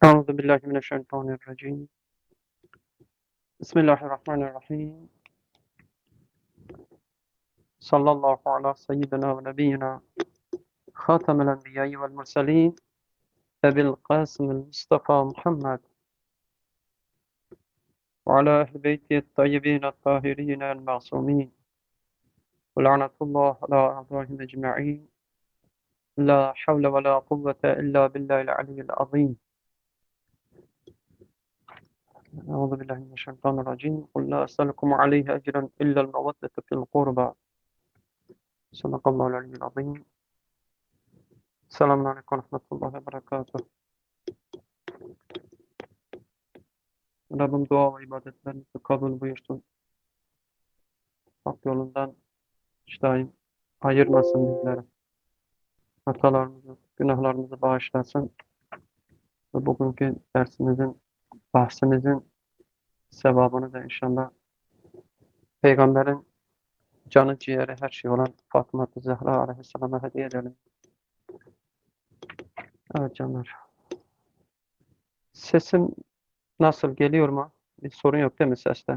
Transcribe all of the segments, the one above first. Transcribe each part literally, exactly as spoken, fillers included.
أعوذ بالله من الشيطان الرجيم بسم الله الرحمن الرحيم صلى الله على سيدنا ونبينا خاتم الأنبياء والمرسلين أبي القاسم المصطفى محمد وعلى أهل بيته الطيبين الطاهرين المعصومين ولعنة الله على أعدائهم أجمعين لا حول ولا قوة إلا بالله العلي العظيم أعوذ بالله من الشيطان الرجيم قل لا أسألكم عليه أجرا إلا المودة في القربى صدق الله العلي العظيم. Selamun Aleyküm ve Rahmetullahi ve Berekatuhu. Rabbim dua ve ibadetlerimizi kabul buyursun. Hak yolundan daim ayırmasın bizleri. Hatalarımızı, günahlarımızı bağışlasın. Ve bugünkü dersimizin, bahsimizin sevabını da inşallah Peygamberin canı ciğeri her şey olan Fatıma-ı Zehra Aleyhisselam'a hediye edelim. Evet canlar. Sesim nasıl, geliyor mu? Bir sorun yok değil mi seste?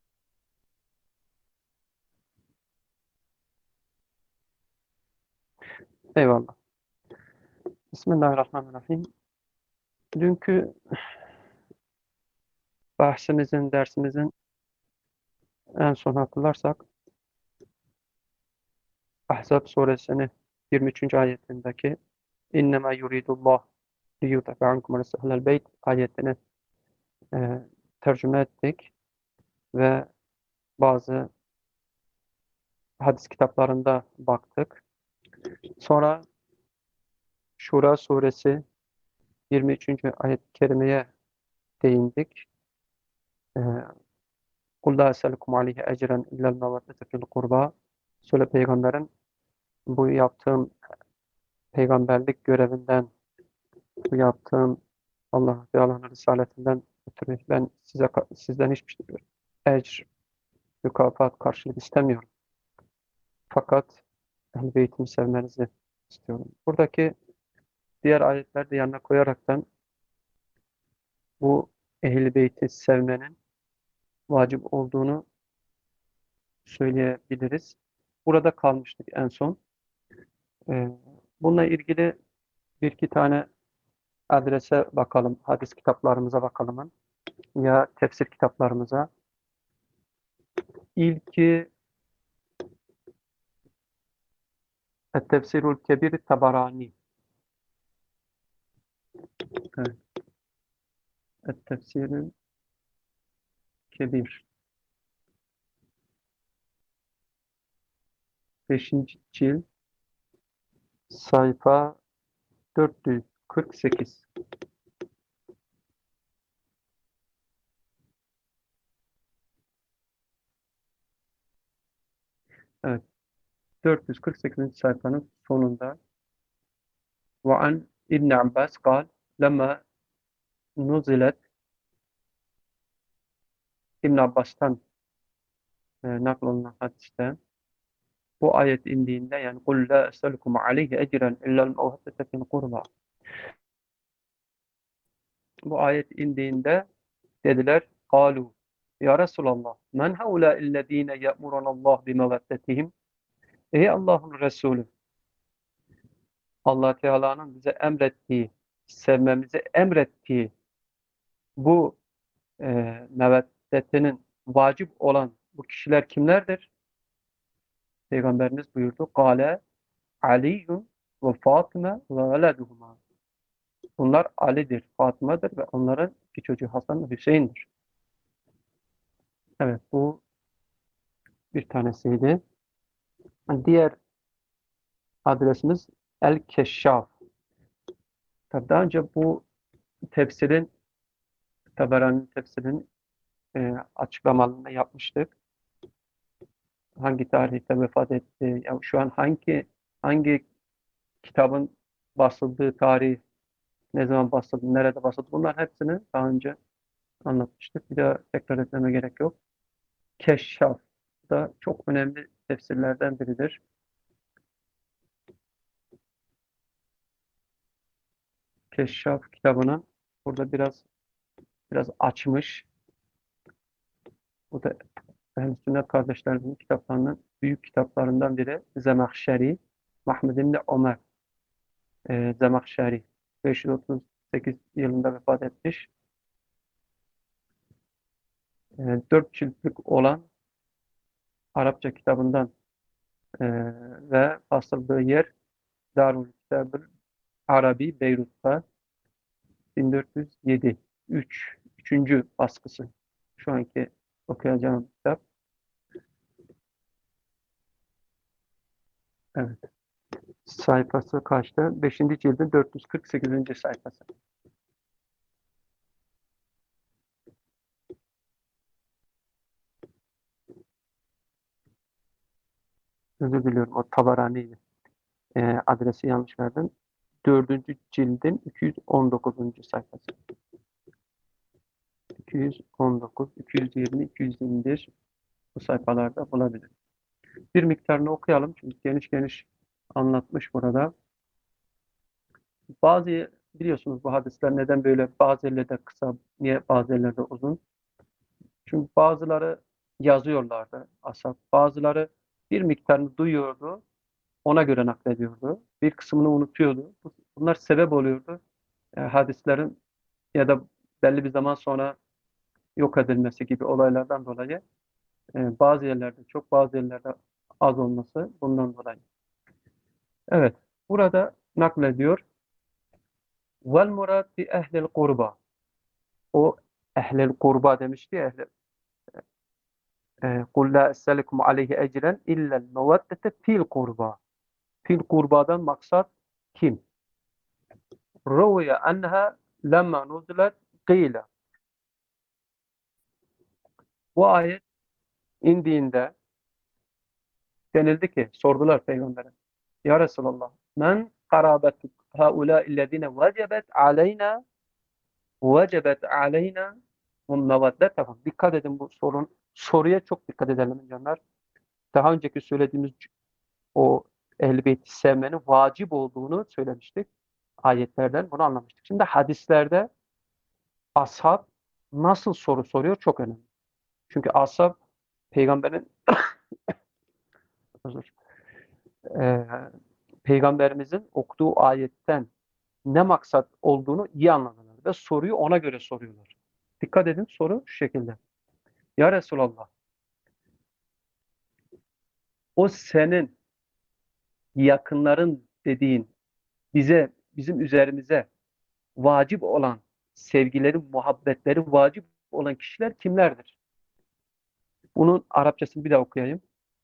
Eyvallah. Bismillahirrahmanirrahim. Dünkü bahsimizin, dersimizin en son hatırlarsak Ahzab suresinin yirmi üçüncü ayetindeki İnnemâ yuridullah liyudhibe ankum rizâ ehlel beyt ayetini e, tercüme ettik ve bazı hadis kitaplarında baktık. Sonra Şura suresi yirmi üçüncü ayet-i kerimeye değindik. Kul lâ eselkum aleyhi ecren illel meveddete fil kurba. Söyle peygamberin bu yaptığım peygamberlik görevinden, bu yaptığım Allah ve Allah'ın risaletinden ötürü ben size sizden hiçbir şey ecr, mükafat, karşılık istemiyorum. Fakat Ehl-i Beyt'imi sevmenizi istiyorum. Buradaki diğer ayetleri de yanına koyaraktan bu Ehl-i Beyt'i sevmenin vacip olduğunu söyleyebiliriz. Burada kalmıştık en son. Ee, bununla ilgili bir iki tane adrese bakalım, hadis kitaplarımıza bakalım ya tefsir kitaplarımıza. İlki Et-Tefsirul Kebir Tabarani. Evet. Et-Tefsirul Kebir. Beşinci cilt. Sayfa dört yüz kırk sekiz. Evet. dört yüz kırk sekizinci sayfanın sonunda ve an İbn Abbas قال lema nuzilet İbn Abbas'tan e, naklolunan hadiste bu ayet indiğinde yani kul la eselukum aleyhi ecren illel mevhebbete fil kurba. Bu ayet indiğinde dediler kalu ya Resulallah men haula illezine ye'murunallah bimeveddetihim. Ey Allah'ın Resulü, Allah Teala'nın bize emrettiği, sevmemizi emrettiği bu e, meveddetinin vacip olan bu kişiler kimlerdir? Peygamberimiz buyurdu. Kale Aliyyun ve Fatıma ve veleduhuma. Bunlar Ali'dir, Fatıma'dır ve onların iki çocuğu Hasan ve Hüseyin'dir. Evet, bu bir tanesiydi. Diğer adresimiz El-Keşşaf. Tabii daha önce bu tefsirin, Taberani'nin tefsirin e, açıklamalarını yapmıştık. Hangi tarihte vefat etti, ya şu an hangi hangi kitabın basıldığı tarih, ne zaman basıldı, nerede basıldı, bunlar hepsini daha önce anlatmıştık. Bir daha tekrar etmeme gerek yok. Keşşaf da çok önemli tefsirlerden biridir. Keşşaf kitabının Burada biraz biraz açmış. Bu da Ehl-i Sünnet kardeşlerimizin kitaplarının büyük kitaplarından biri Zemahşeri, Mahmud İbni Ömer e, Zemahşeri beş yüz otuz sekiz yılında vefat etmiş. E, dört ciltlik olan Arapça kitabından e, ve basıldığı yer Darül Kitab-ı Arabi Beyrut'ta bin dört yüz yedi. üç. Üçüncü baskısı. Şu anki okuyacağım kitap. Evet. Sayfası kaçta? Beşinci cildin dört yüz kırk sekizinci sayfası. Özür diliyorum. O Tabarani'ydi. E, adresi yanlış verdim. Dördüncü cildin iki yüz on dokuzuncu sayfası. iki yüz on dokuz, iki yüz yirmi, iki yüz yirmi bir bu sayfalarda bulabilir. Bir miktarını okuyalım çünkü geniş geniş anlatmış burada. Bazı biliyorsunuz bu hadisler neden böyle bazı yerlerde kısa, niye bazı yerlerde uzun? Çünkü bazıları yazıyorlardı ashab, bazıları bir miktarını duyuyordu, ona göre naklediyordu. Bir kısmını unutuyordu. Bunlar sebep oluyordu. E, hadislerin ya da belli bir zaman sonra yok edilmesi gibi olaylardan dolayı e, bazı yerlerde çok, bazı yerlerde az olması bundan dolayı. Evet, burada naklediyor. Vel murad bi ehlil kurba. O ehlil kurba demişti ya. Ehli, e, Kul la esselukum aleyhi ecren illel meveddete fil kurba. Fil kurbadan maksat kim? Ruviye enha lemma nuzilet kıyle. Bu ayet indiğinde denildi ki, sordular Peygamber'e. Ya Resulallah, men karabetuk haula illezine vecebet aleyna vecebet aleyna meveddetehum. Dikkat edin bu sorun. Soruya çok dikkat edelim canlar. Daha önceki söylediğimiz o Ehl-i Beyt'i sevmenin vacip olduğunu söylemiştik. Ayetlerden bunu anlamıştık. Şimdi hadislerde ashab nasıl soru soruyor çok önemli. Çünkü ashab peygamberin özür, e, peygamberimizin okuduğu ayetten ne maksat olduğunu iyi anladılar ve soruyu ona göre soruyorlar. Dikkat edin soru şu şekilde. Ya Resulallah, o senin yakınların dediğin bize, bizim üzerimize vacip olan sevgileri, muhabbetleri vacip olan kişiler kimlerdir? Bunun Arapçasını bir daha okuyayım.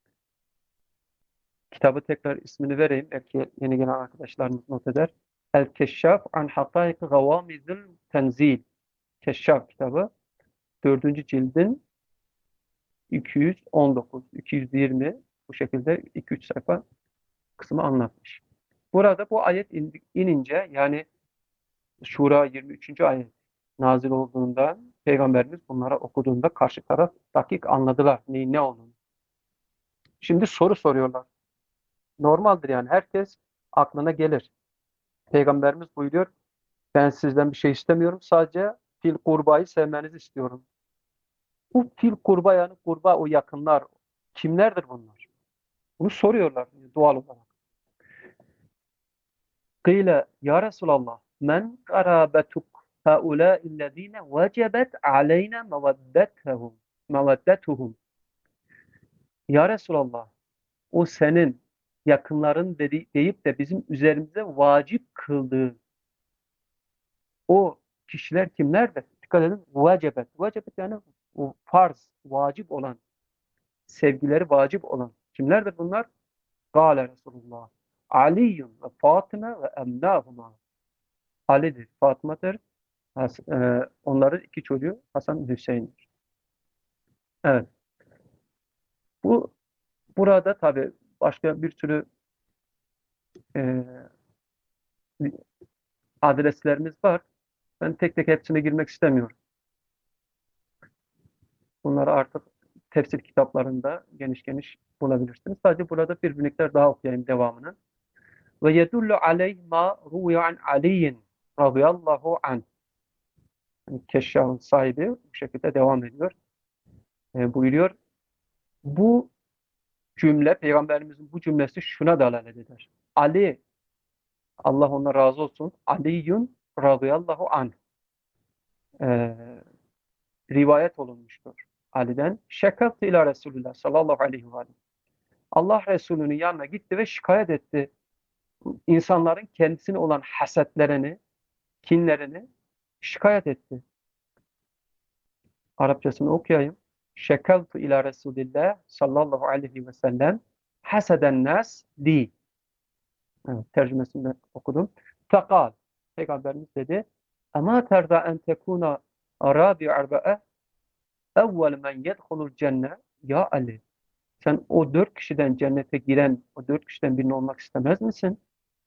Kitabı tekrar ismini vereyim. Belki yeni gelen arkadaşlarımız not eder. El-Keşşaf an Hakaik Gavamizil Tenzil. Keşşaf kitabı. Dördüncü cildin iki yüz on dokuz, iki yüz yirmi bu şekilde iki üç sayfa kısmı anlatmış. Burada bu ayet inince yani Şura yirmi üçüncü ayet nazil olduğunda Peygamberimiz bunlara okuduğunda karşı taraf dakik anladılar neyin ne olduğunu. Şimdi soru soruyorlar. Normaldir yani herkes aklına gelir. Peygamberimiz buyuruyor ben sizden bir şey istemiyorum sadece fil kurbayı sevmenizi istiyorum. Bu fil kurba yani kurba o yakınlar kimlerdir bunlar? Bunu soruyorlar doğal olarak. Kıyle ya Resulallah men karabetuk haulaillezine vecebet aleyna meveddetehum meveddetuhum. Ya Resulallah o senin yakınların dedi, deyip de bizim üzerimize vacip kıldığı o kişiler kimlerdir? Dikkat edin. Vecebet. Vecebet yani o farz, vacip olan, sevgileri vacip olan. Kimlerdir bunlar? Kâle Resulullah. Aliyyun ve Fatıma ve emnâhuma. Ali'dir, Fatıma'dır. Has, e, onların iki çocuğu Hasan Hüseyin'dir. Evet. Bu burada tabii başka bir sürü e, adreslerimiz var. Ben tek tek hepsine girmek istemiyorum. Bunları artık tefsir kitaplarında geniş geniş bulabilirsiniz. Sadece burada bir miktar daha okuyayım devamını. Ve yedullu aleyh ma ruviye an aliyin radıyallahu anh. Yani Keşşaf'ın sahibi bu şekilde devam ediyor. E, buyuruyor. Bu cümle, Peygamberimizin bu cümlesi şuna dalalet eder. Ali, Allah ondan razı olsun, Aliyyun radıyallahu anh e, rivayet olunmuştur. Ali'den şekatı ila Resulullah sallallahu aleyhi ve sellem. Allah Resulü'nün yanına gitti ve şikayet etti. İnsanların kendisine olan hasetlerini, kinlerini şikayet etti. Arapçasını okuyayım. Şekaltu ila Resulillah sallallahu aleyhi ve sellem haseden nas li. Evet, tercümesini okudum. Fekal. Peygamberimiz dedi. Ama terda en tekuna arabi arba'a evvel men yedhulul cenne. Ya Ali, sen o dört kişiden cennete giren o dört kişiden birini olmak istemez misin?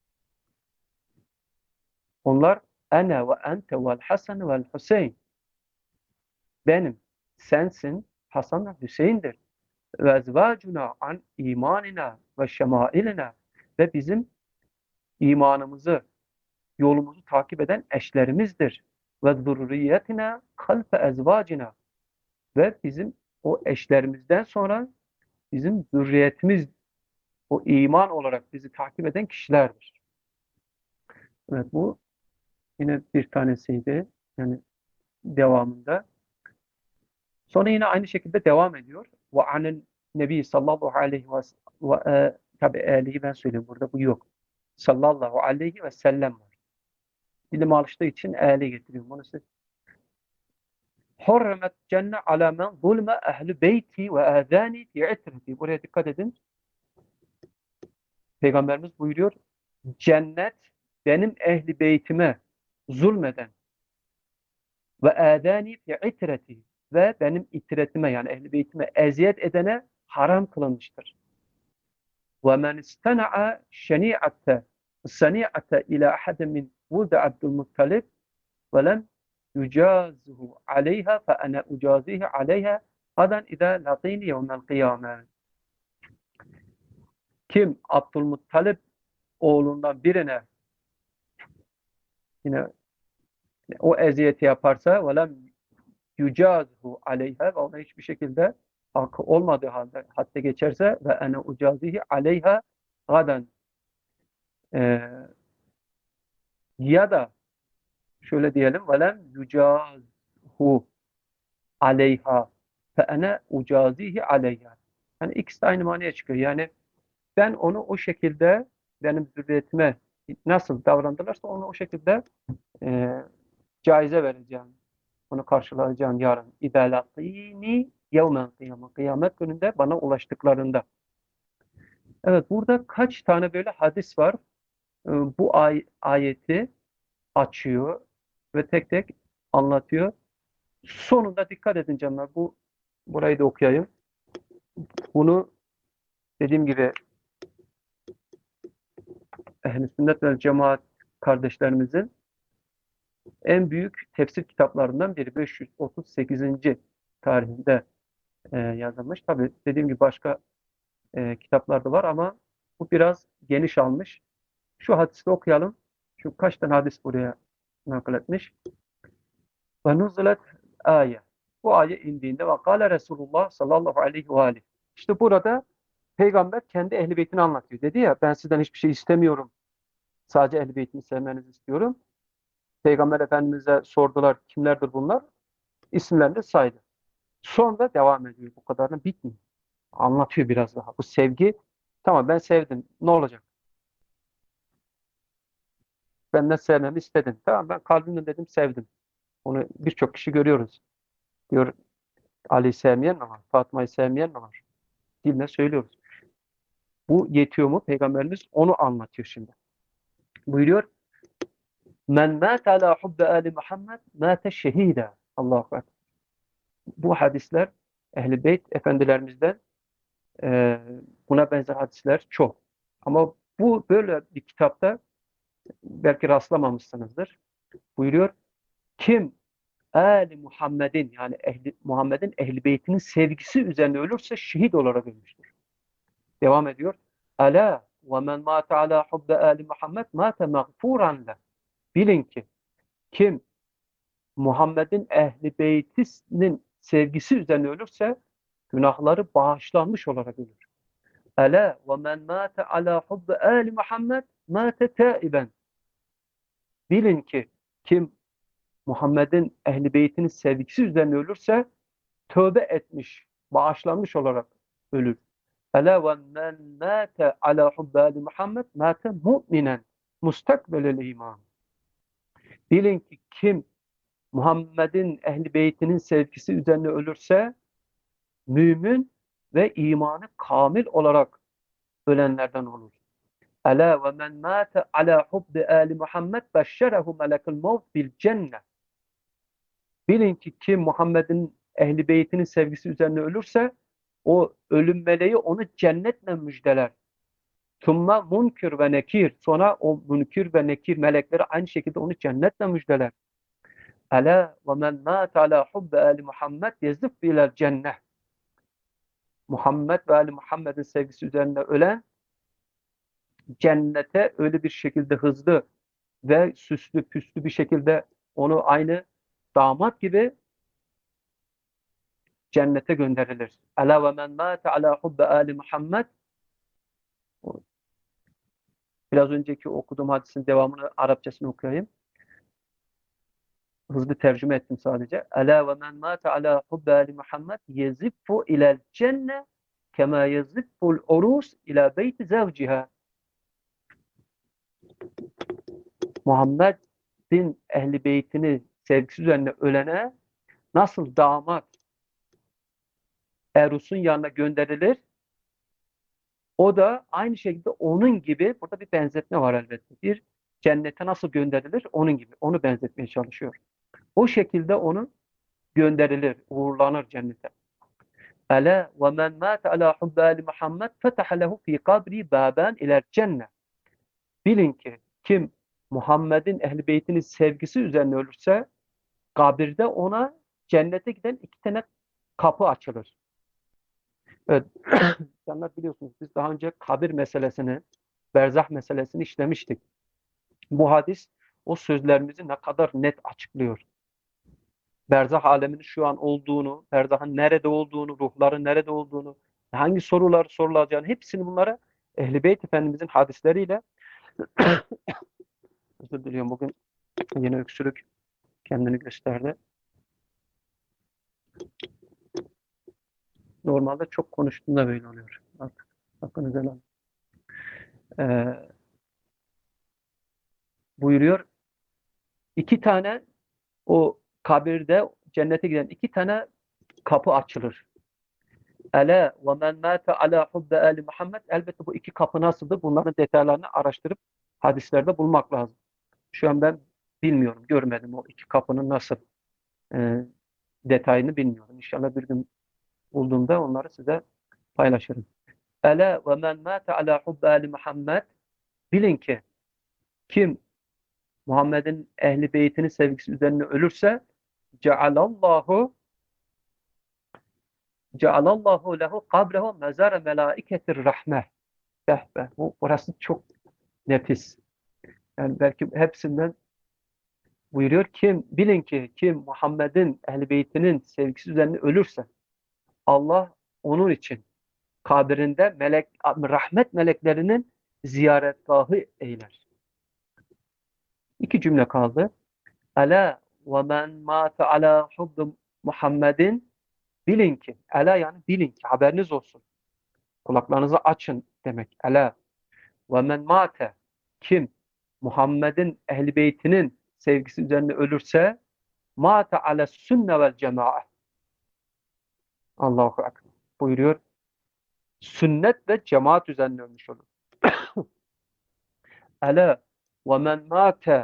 Onlar ene ve ente vel hasen vel hüseyin. Benim, sensin, Hasan ve Hüseyin'dir. Ve ezvacuna an imanina ve şemailina, ve bizim imanımızı, yolumuzu takip eden eşlerimizdir. Ve zurriyetina halfe ezvacina, ve bizim o eşlerimizden sonra bizim zürriyetimiz, o iman olarak bizi takip eden kişilerdir. Evet, bu yine bir tanesiydi. Yani devamında. Sonra yine aynı şekilde devam ediyor. Ve anel Nebi sallallahu aleyhi ve e, tabi alihi ben söyleyeyim burada, bu yok. Sallallahu aleyhi ve sellem var. Dilim alıştığı için ali getiriyorum. Bunu siz. Hurrimet cenne ala men zulme ehli beyti ve azani fi itreti. Buraya dikkat edin. Peygamberimiz buyuruyor. Cennet benim ehli beytime zulmeden ve adani fi itreti, ve benim itretime yani ehli beytime eziyet edene haram kılınmıştır. Ve men istana'a şeni'ate sani'ate ila ahadin min vulde Abdülmuttalib ve lem yucazuhu aleyha fe ene ucazihi aleyha gadan idâ latîni yevmel kıyâme. Kim Abdülmuttalib oğlundan birine yine o eziyeti yaparsa ve lem yucazuhu aleyha, ve ona hiçbir şekilde hakkı olmadığı halde hatta geçerse ve ene ucazihi aleyha gadan, e, ya da şöyle diyelim velem yucazhu aleyha fe ene ucazihi aleyha. Yani ikisi de aynı manaya çıkıyor. Yani ben onu o şekilde, benim zürriyetime nasıl davrandılarsa onu o şekilde e, caize vereceğim. Onu karşılayacağım yarın. İdâ yevmen kıyamet. Kıyamet gününde bana ulaştıklarında. Evet, burada kaç tane böyle hadis var. E, bu ay ayeti açıyor ve tek tek anlatıyor. Sonunda dikkat edin canlar. Bu burayı da okuyayım. Bunu dediğim gibi Ehl-i Sünnet ve Cemaat kardeşlerimizin en büyük tefsir kitaplarından biri. beş yüz otuz sekizinci tarihinde e, yazılmış. Tabii dediğim gibi başka e, kitaplar da var ama bu biraz geniş almış. Şu hadisi okuyalım. Şu kaç tane hadis buraya nakil etmiş. Ve nuzilet ayet. Bu ayet indiğinde ve kâle Resulullah sallallahu aleyhi ve aleyhi. İşte burada Peygamber kendi ehl-i beytini anlatıyor. Dedi ya, ben sizden hiçbir şey istemiyorum. Sadece ehl-i beytimi sevmenizi istiyorum. Peygamber Efendimiz'e sordular, kimlerdir bunlar? İsimlerini de saydı. Sonra devam ediyor. Bu kadarına bitmiyor. Anlatıyor biraz daha. Bu sevgi, tamam ben sevdim. Ne olacak? Benden sevmemi istedin. Tamam, ben kalbimden dedim sevdim. Onu birçok kişi görüyoruz. Diyor, Ali'yi sevmeyen mi var? Fatma'yı sevmeyen mi var? Diline söylüyoruz. Bu yetiyor mu? Peygamberimiz onu anlatıyor şimdi. Buyuruyor. Men mâte alâ hubbe âli Muhammed mâte şehîdâ. Allahu Ekber. Bu hadisler Ehl-i Beyt efendilerimizden e, buna benzer hadisler çok. Ama bu böyle bir kitapta belki rastlamamışsınızdır. Buyuruyor. Kim Ali Muhammed'in yani ehli, Muhammed'in Ehl-i Beytinin sevgisi üzerine ölürse şehit olarak ölmüştür. Devam ediyor. Ala ve men mâte alâ hubbe âli Muhammed mâte mağfûran leh. Bilin ki kim Muhammed'in ehli beytinin sevgisi üzerine ölürse günahları bağışlanmış olarak ölür. Ela ve men mâte alâ hubbi âli Muhammed mâte tâiben. Bilin ki kim Muhammed'in ehli beytinin sevgisi üzerine ölürse tövbe etmiş, bağışlanmış olarak ölür. Ela ve men mâte alâ hubbi âli Muhammed mâte mu'minen mustakbelel iman. Bilin ki kim Muhammed'in ehli beytinin sevgisi üzerine ölürse mümin ve imanı kamil olarak ölenlerden olur. Ela ve men mâte alâ hubbi âli Muhammed beşşerehu melekul mevt bil cennet. Bilin ki kim Muhammed'in ehli beytinin sevgisi üzerine ölürse o ölüm meleği onu cennetle müjdeler. Thumma munkir ve nekir. Sonra o münkir ve nekir melekleri aynı şekilde onu cennetle müjdeler. Ela ve men mâte alâ hubbi âli Muhammed yezif ilel cennet. Muhammed ve Ali Muhammed'in sevgisi üzerine ölen cennete öyle bir şekilde hızlı ve süslü püslü bir şekilde onu aynı damat gibi cennete gönderilir. Ela ve men mâte alâ hubbi âli Muhammed. Biraz önceki okuduğum hadisin devamını Arapçasını okuyayım. Hızlı tercüme ettim sadece. Ela ve men mâte alâ hubbi âli Muhammed yeziffu ilel cenne kemâ yezifful urûs ilâ beyti zevciha. Muhammed'in ehli beytini sevgisi üzerine ölene nasıl damat Erus'un yanına gönderilir, o da aynı şekilde onun gibi, burada bir benzetme var elbette. Bir cennete nasıl gönderilir? Onun gibi. Onu benzetmeye çalışıyor. O şekilde onu gönderilir, uğurlanır cennete. Ela ve men mâte alâ hubbi âli Muhammed fetaha lehu fî kabri bâben iler cennet. Bilin ki kim Muhammed'in ehli beytinin sevgisi üzerine ölürse kabirde ona cennete giden iki tane kapı açılır. Evet. İnsanlar biliyorsunuz biz daha önce kabir meselesini, berzah meselesini işlemiştik. Bu hadis o sözlerimizi ne kadar net açıklıyor. Berzah aleminin şu an olduğunu, berzahın nerede olduğunu, ruhların nerede olduğunu, hangi sorular sorulacağını hepsini bunlara Ehl-i Beyt Efendimizin hadisleriyle özür diliyorum bugün yine öksürük kendini gösterdi. Normalde çok konuştuğumda böyle oluyor. Artık hakkınızı helal. Ee, buyuruyor iki tane o kabirde cennete giden iki tane kapı açılır. Ele ve men mâte alâ hubbe âli Muhammed. Elbette bu iki kapı nasıldır? Bunların detaylarını araştırıp hadislerde bulmak lazım. Şu an ben bilmiyorum, görmedim o iki kapının nasıl e, detayını bilmiyorum. İnşallah bir gün bulduğumda onları size paylaşırım. Ele ve men mâte alâ hubbe âli Muhammed. Bilin ki kim Muhammed'in ehli beytinin sevgisi üzerine ölürse cealallahu cealallahu lehu kabrehu mezara melaiketir rahme. Behbe. Bu orası çok nefis. Yani belki hepsinden buyuruyor. Kim bilin ki kim Muhammed'in ehli beytinin sevgisi üzerine ölürse Allah onun için kabirinde melek rahmet meleklerinin ziyaretgahı eyler. İki cümle kaldı. Ala ve men mâte alâ hubbi Muhammedin. Bilin ki, ela yani bilin ki, haberiniz olsun. Kulaklarınızı açın demek. Ela ve men mâte, kim Muhammed'in ehli beytinin sevgisi üzerine ölürse mâte ale sünne vel cemaat. Allahu Ekber buyuruyor. Sünnet ve cemaat üzerine ölmüş olur. Ela ve men mâte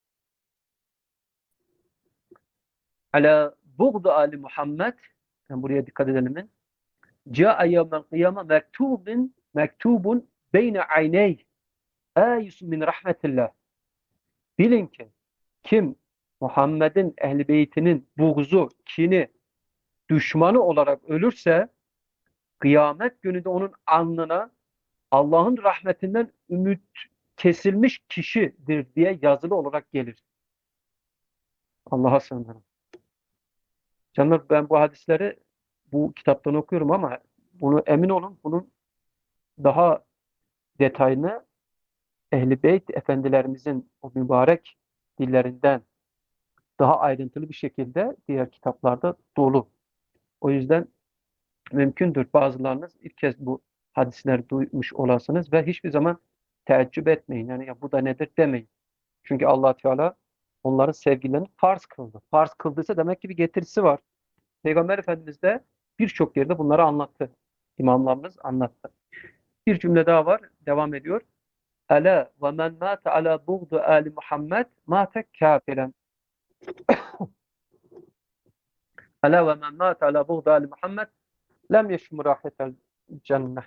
ala buğdu ali Muhammed. Yani buraya dikkat edelim. Câe yevmel kıyame mektubun mektubun beyne ayney âyisun min rahmetillah. Bilin ki kim Muhammed'in ehli beytinin buğzu, kini, düşmanı olarak ölürse kıyamet günü de onun alnına Allah'ın rahmetinden ümit kesilmiş kişidir diye yazılı olarak gelir. Allah'a sığınırım. Canlar ben bu hadisleri bu kitaptan okuyorum ama bunu emin olun bunun daha detayını Ehl-i Beyt efendilerimizin o mübarek dillerinden daha ayrıntılı bir şekilde diğer kitaplarda dolu. O yüzden mümkündür bazılarınız ilk kez bu hadisleri duymuş olasınız ve hiçbir zaman teəccüb etmeyin. Yani ya bu da nedir demeyin. Çünkü Allah Teala onların sevgilerini farz kıldı. Farz kıldıysa demek ki bir getirisi var. Peygamber Efendimiz de birçok yerde bunları anlattı. İmamlarımız anlattı. Bir cümle daha var. Devam ediyor. Ala ve men mâte ala buğdu âli Muhammed mâte kâfiren. Ala ve men mâte ala buğdu âli Muhammed lem yeşmü rahetel cennet.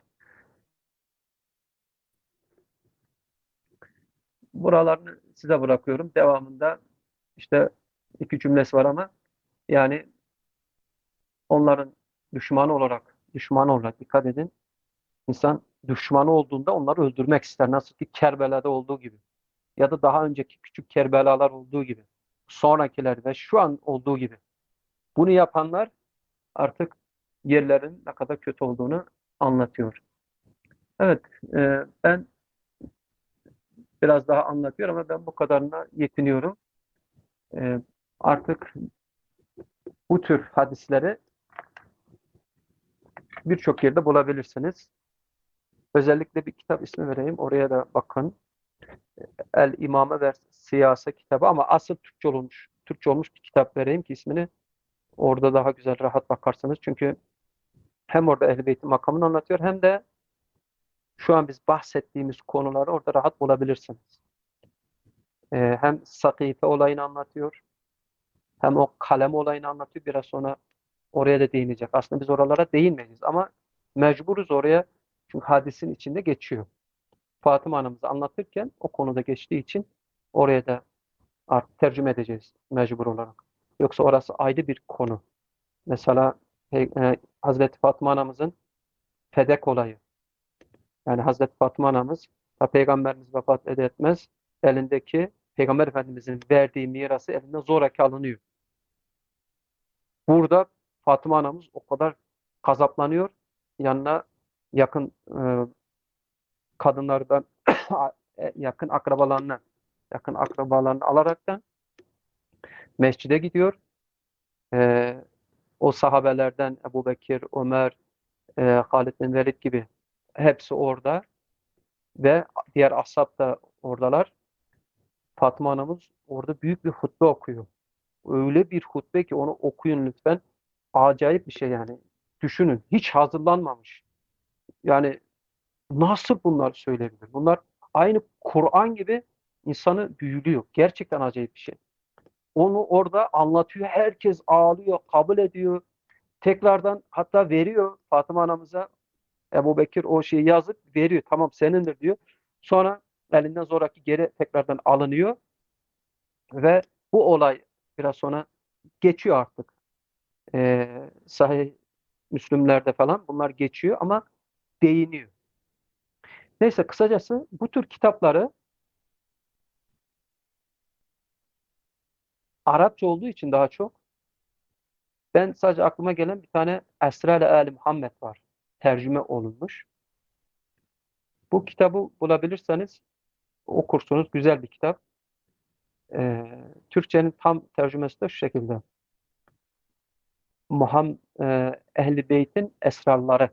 Buralarını size bırakıyorum. Devamında işte iki cümlesi var ama yani onların düşmanı olarak düşmanı olarak dikkat edin. İnsan düşmanı olduğunda onları öldürmek ister. Nasıl ki Kerbela'da olduğu gibi. Ya da daha önceki küçük Kerbelalar olduğu gibi. Sonrakiler ve şu an olduğu gibi. Bunu yapanlar artık yerlerin ne kadar kötü olduğunu anlatıyor. Evet, e, ben biraz daha anlatıyorum ama ben bu kadarına yetiniyorum. E, artık bu tür hadisleri birçok yerde bulabilirsiniz. Özellikle bir kitap ismi vereyim. Oraya da bakın. El İmame ve Siyase kitabı ama asıl Türkçe olmuş. Türkçe olmuş bir kitap vereyim ki ismini orada daha güzel rahat bakarsınız. Çünkü hem orada Ehl-i Beyt'in makamını anlatıyor hem de şu an biz bahsettiğimiz konuları orada rahat bulabilirsiniz. Ee, hem Sakife olayını anlatıyor hem o kalem olayını anlatıyor. Biraz sonra oraya da değinecek. Aslında biz oralara değinmeyiz ama mecburuz oraya çünkü hadisin içinde geçiyor. Fatıma anamızı anlatırken o konuda geçtiği için oraya da artık tercüme edeceğiz mecbur olarak. Yoksa orası ayrı bir konu. Mesela e, Hazreti Fatıma anamızın fedek olayı. Yani Hazreti Fatıma anamız da Peygamberimiz vefat eder etmez elindeki Peygamber Efendimizin verdiği mirası elinden zoraki alınıyor. Burada Fatıma anamız o kadar gazaplanıyor. Yanına yakın e, kadınlardan yakın akrabalarını yakın akrabalarını alaraktan mescide gidiyor. E, o sahabelerden Ebu Bekir, Ömer, e, Halid bin Velid gibi hepsi orada ve diğer ashab da oradalar. Fatma anamız orada büyük bir hutbe okuyor. Öyle bir hutbe ki onu okuyun lütfen. Acayip bir şey yani. Düşünün. Hiç hazırlanmamış. Yani nasıl bunlar söyleyebilir? Bunlar aynı Kur'an gibi insanı büyülüyor. Gerçekten acayip bir şey. Onu orada anlatıyor. Herkes ağlıyor, kabul ediyor. Tekrardan hatta veriyor Fatıma anamıza. Ebu Bekir o şeyi yazıp veriyor. Tamam senindir diyor. Sonra elinden zoraki geri tekrardan alınıyor ve bu olay biraz sonra geçiyor artık. Ee, Sahih Müslümlerde falan bunlar geçiyor ama değiniyor. Neyse kısacası bu tür kitapları Arapça olduğu için daha çok ben sadece aklıma gelen bir tane Esra-i Ali Muhammed var. Tercüme olunmuş. Bu kitabı bulabilirseniz okursunuz. Güzel bir kitap. Ee, Türkçenin tam tercümesi de şu şekilde. Muhammed e, Ehl-i Beyt'in esrarları.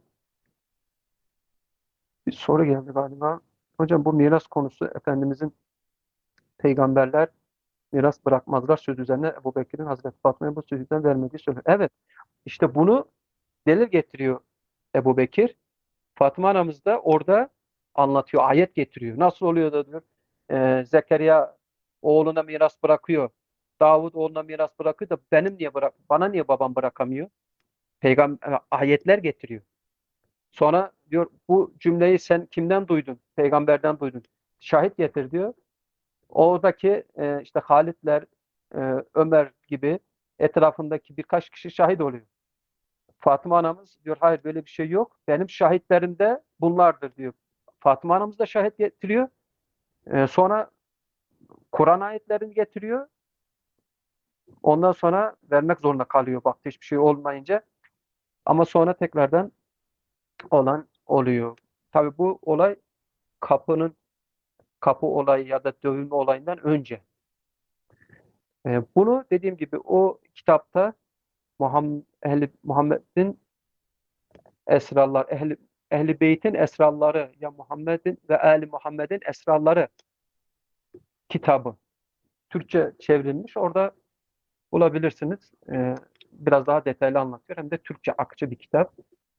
Bir soru geldi galiba. Hocam bu miras konusu Efendimizin peygamberler miras bırakmazlar söz üzerine Ebu Bekir'in Hazreti Fatma'ya bu sözüden vermediği söylüyor. Evet işte bunu delil getiriyor Ebu Bekir. Fatıma anamız da orada anlatıyor, ayet getiriyor. Nasıl oluyor da diyor. E, Zekeriya oğluna miras bırakıyor. Davud oğluna miras bırakıyor da benim niye bırak bana niye babam bırakamıyor? Peygamber ayetler getiriyor. Sonra diyor bu cümleyi sen kimden duydun? Peygamberden duydun. Şahit getir diyor. Oradaki e, işte Halitler, e, Ömer gibi etrafındaki birkaç kişi şahit oluyor. Fatıma anamız diyor hayır böyle bir şey yok. Benim şahitlerim de bunlardır diyor. Fatıma anamız da şahit getiriyor. E, sonra Kur'an ayetlerini getiriyor. Ondan sonra vermek zorunda kalıyor baktı hiçbir şey olmayınca. Ama sonra tekrardan olan oluyor. Tabii bu olay kapının kapı olayı ya da dövülme olayından önce. E, bunu dediğim gibi o kitapta Muhammed, Ehli, Muhammed'in esrarlar, ehli, ehli beytin esrarları ya Muhammed'in ve Ali Muhammed'in esrarları kitabı Türkçe çevrilmiş. Orada bulabilirsiniz. E, biraz daha detaylı anlatıyor. Hem de Türkçe akıcı bir kitap.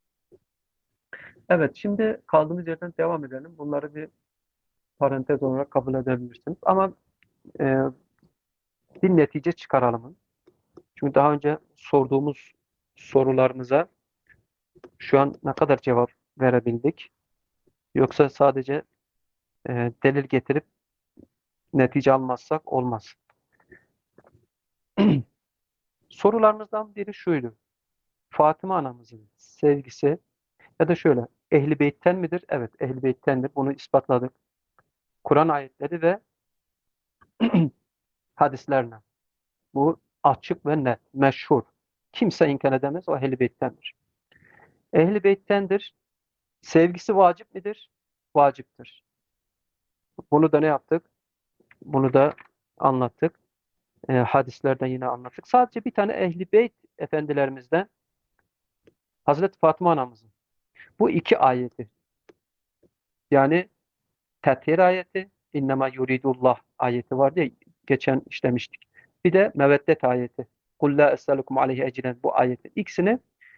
Evet, şimdi kaldığımız yerden devam edelim. Bunları bir parantez olarak kabul edebilirsiniz. Ama e, bir netice çıkaralım. Çünkü daha önce sorduğumuz sorularımıza şu an ne kadar cevap verebildik? Yoksa sadece e, delil getirip netice almazsak olmaz. Sorularımızdan biri şuydu. Fatıma anamızın sevgisi ya da şöyle Ehl-i Beyt'ten midir? Evet, Ehl-i Beyt'tendir. Bunu ispatladık. Kur'an ayetleri ve hadislerle. Bu açık ve net, meşhur. Kimse inkar edemez. O Ehl-i Beyt'tendir. Ehl-i Beyt'tendir. Sevgisi vacip midir? Vaciptir. Bunu da ne yaptık? Bunu da anlattık. E, hadislerden yine anlattık. Sadece bir tane Ehl-i Beyt efendilerimizden Hazreti Fatıma anamızın bu iki ayeti yani Tethir ayeti İnnemâ yuridullah ayeti var diye geçen işlemiştik. Bir de Meveddet ayeti. Kul la es'elukum aleyhi ecren bu ayeti. İkisini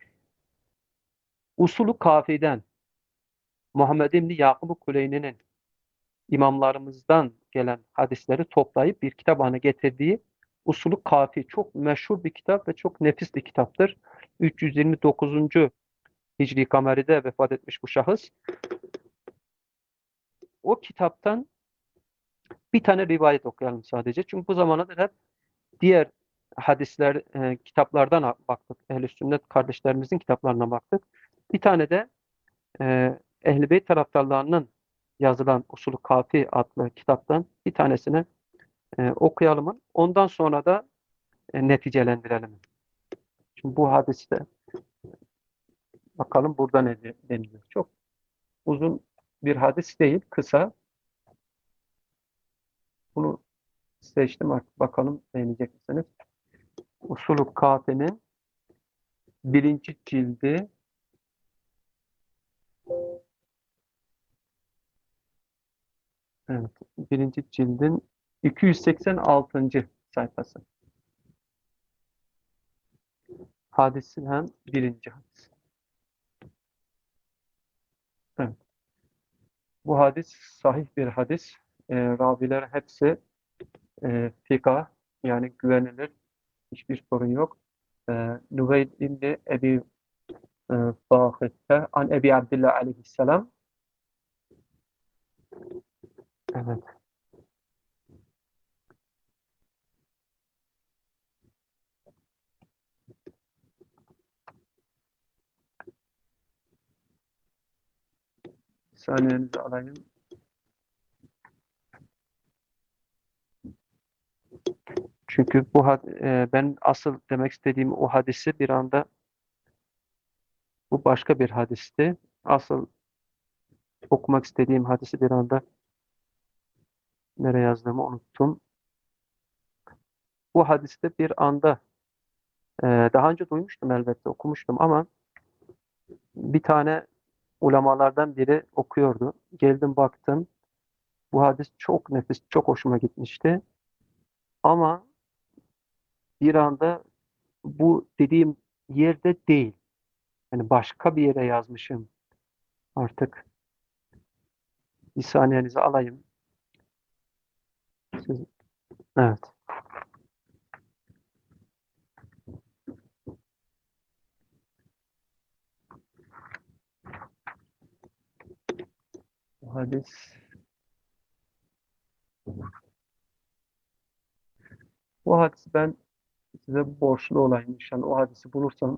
usulü kafiden Muhammed İbni Yakup Kuleyni'nin imamlarımızdan gelen hadisleri toplayıp bir kitap haline getirdiği Usulü Kafi çok meşhur bir kitap ve çok nefis bir kitaptır. üç yüz yirmi dokuzuncu Hicri Kameri'de vefat etmiş bu şahıs. O kitaptan bir tane rivayet okuyalım sadece. Çünkü bu zamana kadar hep diğer hadisler, e, kitaplardan baktık. Ehl-i Sünnet kardeşlerimizin kitaplarına baktık. Bir tane de e, Ehl-i Beyt taraftarlarının yazılan Usulü Kafi adlı kitaptan bir tanesini e, okuyalım. Ondan sonra da e, neticelendirelim. Şimdi bu hadiste bakalım burada ne deniliyor. Çok uzun bir hadis değil, kısa. Bunu seçtim artık. Bakalım beğenecek misiniz? Usulü Kafi'nin birinci cildi evet, birinci cildin iki yüz seksen altıncı sayfası. Hadisin hem birinci hadis. Evet. Bu hadis sahih bir hadis. E, raviler hepsi e, fika yani güvenilir. Hiçbir sorun yok. E, Nüveyd İbni Ebi e, Bahit'te an Ebi Abdillah aleyhisselam. Evet. Saniyenizi alayım. Çünkü bu e, ben asıl demek istediğim o hadisi bir anda bu başka bir hadisti. Asıl okumak istediğim hadisi bir anda nereye yazdığımı unuttum. Bu hadiste bir anda e, daha önce duymuştum elbette okumuştum ama bir tane ulemalardan biri okuyordu. Geldim baktım. Bu hadis çok nefis, çok hoşuma gitmişti. Ama bir anda bu dediğim yerde değil. Yani başka bir yere yazmışım. Artık bir saniyenizi alayım. Siz, evet. Bu hadis bu hadisi ben size borçlu olayım inşallah. O hadisi bulursam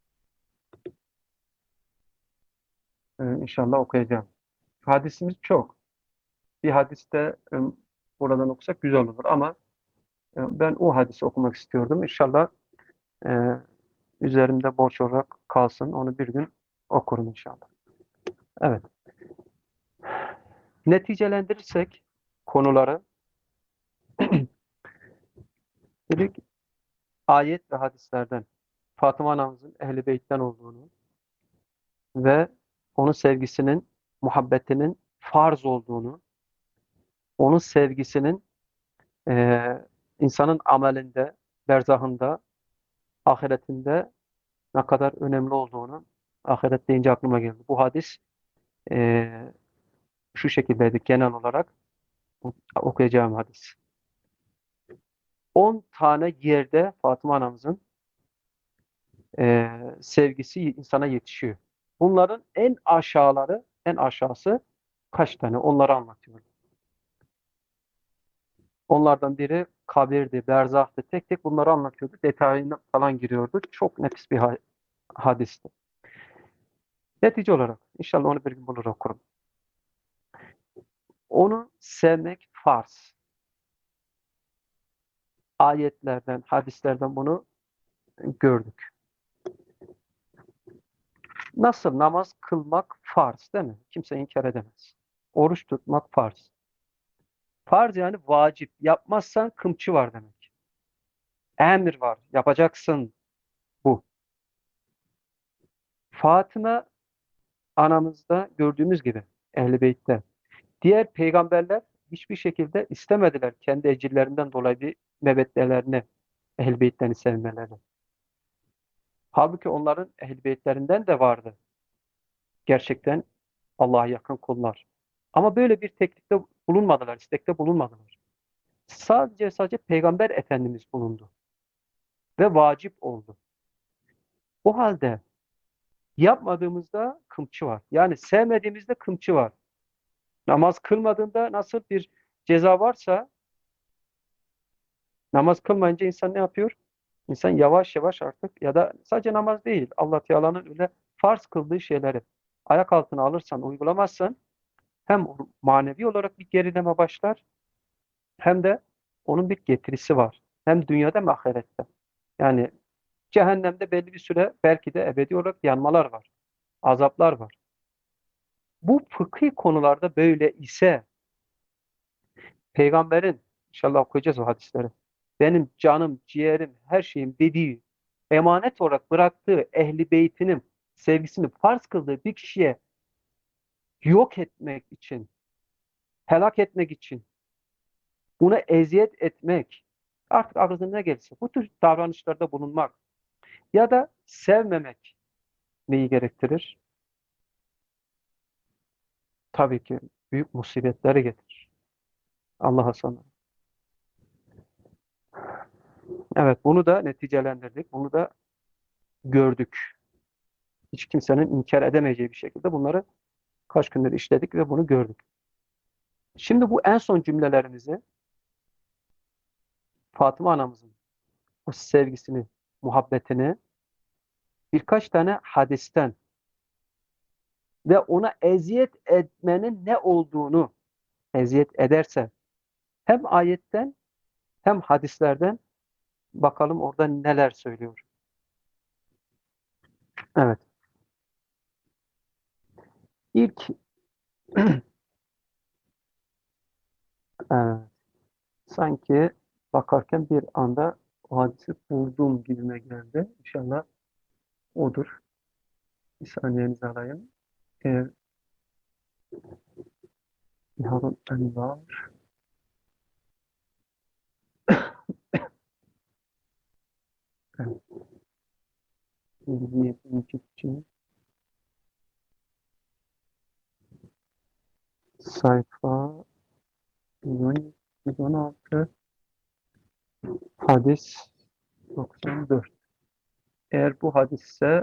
e, inşallah okuyacağım. Hadisimiz çok. Bir hadiste e, buradan okusak güzel olur ama E, Ben o hadisi okumak istiyordum. İnşallah e, üzerimde borç olarak kalsın. Onu bir gün okurum inşallah. Evet. Neticelendirirsek konuları dedik ayet ve hadislerden Fatıma anamızın Ehl-i Beyt'ten olduğunu ve onun sevgisinin, muhabbetinin farz olduğunu, onun sevgisinin e, insanın amelinde, berzahında, ahiretinde ne kadar önemli olduğunu ahiret deyince aklıma geldi. Bu hadis e, şu şekildeydi genel olarak okuyacağım hadis. On tane yerde Fatıma anamızın e, sevgisi insana yetişiyor. Bunların en aşağıları, en aşağısı kaç tane? Onları anlatıyor. Onlardan biri kabirdi, berzahtı. Tek tek bunları anlatıyordu. Detayına falan giriyordu. Çok nefis bir ha- hadisti. Netice olarak inşallah onu bir gün bulur okurum. Onu sevmek farz. Ayetlerden, hadislerden bunu gördük. Nasıl namaz kılmak farz değil mi? Kimse inkar edemez. Oruç tutmak farz. Farz yani vacip. Yapmazsan kımçı var demek. Emir var. Yapacaksın bu. Fatıma anamızda gördüğümüz gibi Ehl-i Beyt'te. Diğer peygamberler hiçbir şekilde istemediler kendi ecirlerinden dolayı bir mebeddelerini, Ehl-i Beytlerini sevmelerini. Halbuki onların Ehl-i Beytlerinden de vardı. Gerçekten Allah'a yakın kullar. Ama böyle bir teklifte bulunmadılar, istekte bulunmadılar. Sadece sadece Peygamber Efendimiz bulundu ve vacip oldu. O halde yapmadığımızda kımçı var. Yani sevmediğimizde kımçı var. Namaz kılmadığında nasıl bir ceza varsa namaz kılmayınca insan ne yapıyor? İnsan yavaş yavaş artık ya da sadece namaz değil Allah Teala'nın öyle farz kıldığı şeyleri ayak altına alırsan, uygulamazsan hem manevi olarak bir gerileme başlar hem de onun bir getirisi var. Hem dünyada hem ahirette. Yani cehennemde belli bir süre belki de ebedi olarak yanmalar var. Azaplar var. Bu fıkhi konularda böyle ise peygamberin inşallah okuyacağız o hadisleri. Benim canım, ciğerim, her şeyim dediği emanet olarak bıraktığı ehli beytinin sevgisini farz kıldığı bir kişiye yok etmek için, helak etmek için, buna eziyet etmek, artık aklınıza ne gelirse bu tür davranışlarda bulunmak ya da sevmemek neyi gerektirir? Tabii ki büyük musibetleri getirir. Allah'a sana. Evet, bunu da neticelendirdik. Bunu da gördük. Hiç kimsenin inkar edemeyeceği bir şekilde bunları kaç gündür işledik ve bunu gördük. Şimdi bu en son cümlelerimizi Fatıma anamızın o sevgisini, muhabbetini birkaç tane hadisten ve ona eziyet etmenin ne olduğunu eziyet ederse hem ayetten hem hadislerden bakalım orada neler söylüyor. Evet. İlk e, sanki bakarken bir anda o hadisi bulduğum gibime geldi. İnşallah odur. Bir saniyenizi alayım. Eğer Nihav'ın Envar evet, yedinci için sayfa yüz on altı hadis doksan dört. Eğer bu hadisse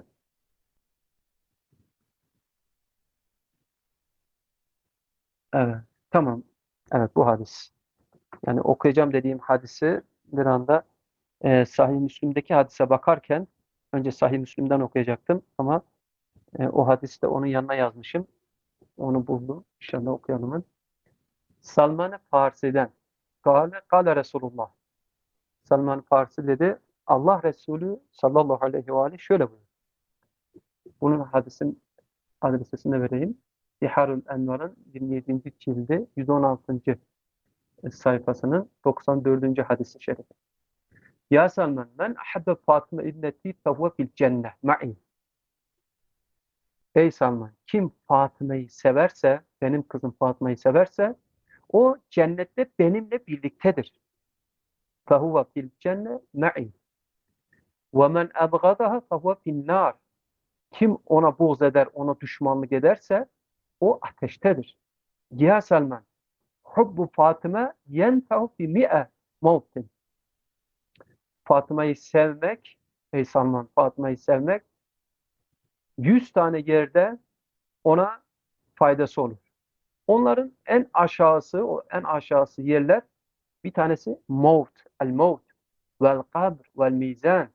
evet tamam. Evet bu hadis. Yani okuyacağım dediğim hadisi bir anda e, Sahih Müslim'deki hadise bakarken önce Sahih Müslim'den okuyacaktım ama e, o hadiste onun yanına yazmışım. Onu buldum. İnşallah okuyalım. Salman-ı Farisi'den Kale, kale Resulullah. Salman Farsi dedi. Allah Resulü sallallahu aleyhi ve aleyhi şöyle buyuruyor. Bunun hadisin adresini de vereyim. Biharul Envar'ın yirmi yedinci cildi yüz on altıncı sayfasının doksan dördüncü hadisi şerifi. Ya Salman, men ahabbe Fatıma illeti fevve fil cennet ma'i. Ey Salman, kim Fatıma'yı severse, benim kızım Fatıma'yı severse, o cennette benimle birliktedir. Fehuve fil cennet ma'i. Ve men ebgadaha fehuve fil nar. Kim ona buğz eder, ona düşmanlık ederse, o ateştedir. Ya Salman, hubbu Fatıma yenfehu fi mi'e mevtin. Fatıma'yı sevmek, ey Salman, Fatıma'yı sevmek, yüz tane yerde ona faydası olur. Onların en aşağısı, o en aşağısı yerler, bir tanesi mevt, el mevt, vel kabr, vel mizan,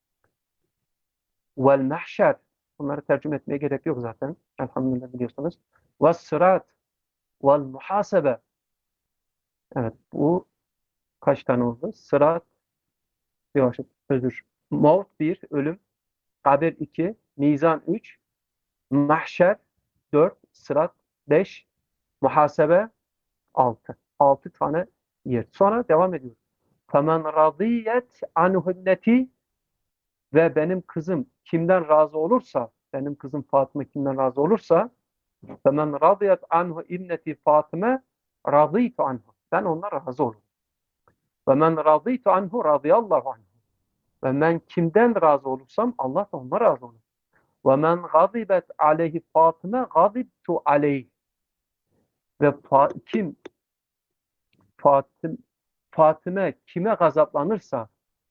vel mahşer. Bunları tercüme etmeye gerek yok zaten. Elhamdülillah biliyorsunuz. Vel sırat, vel muhasebe. Evet, bu kaç tane oldu? Sırat, yavaş, özür. Mevt bir, ölüm. Kabir iki, mizan üç, mahşer dört, sırat beş, muhasebe altı. altı tane yer. Sonra devam ediyor. Femen radiyet anhunneti, ve benim kızım kimden razı olursa, benim kızım Fatıma kimden razı olursa, femen radiyet anhu ibneti Fatıma radıytu anhu. Ben ondan razı olurum. Ve men radıytu anhu radıyallahu anhu. Ve ben kimden razı olursam Allah da ondan razı olur. Ve men gazibet aleyhi Fatıma gazibtu aleyh. Ve fa kim Fatım, Fatıma kime gazaplanırsa,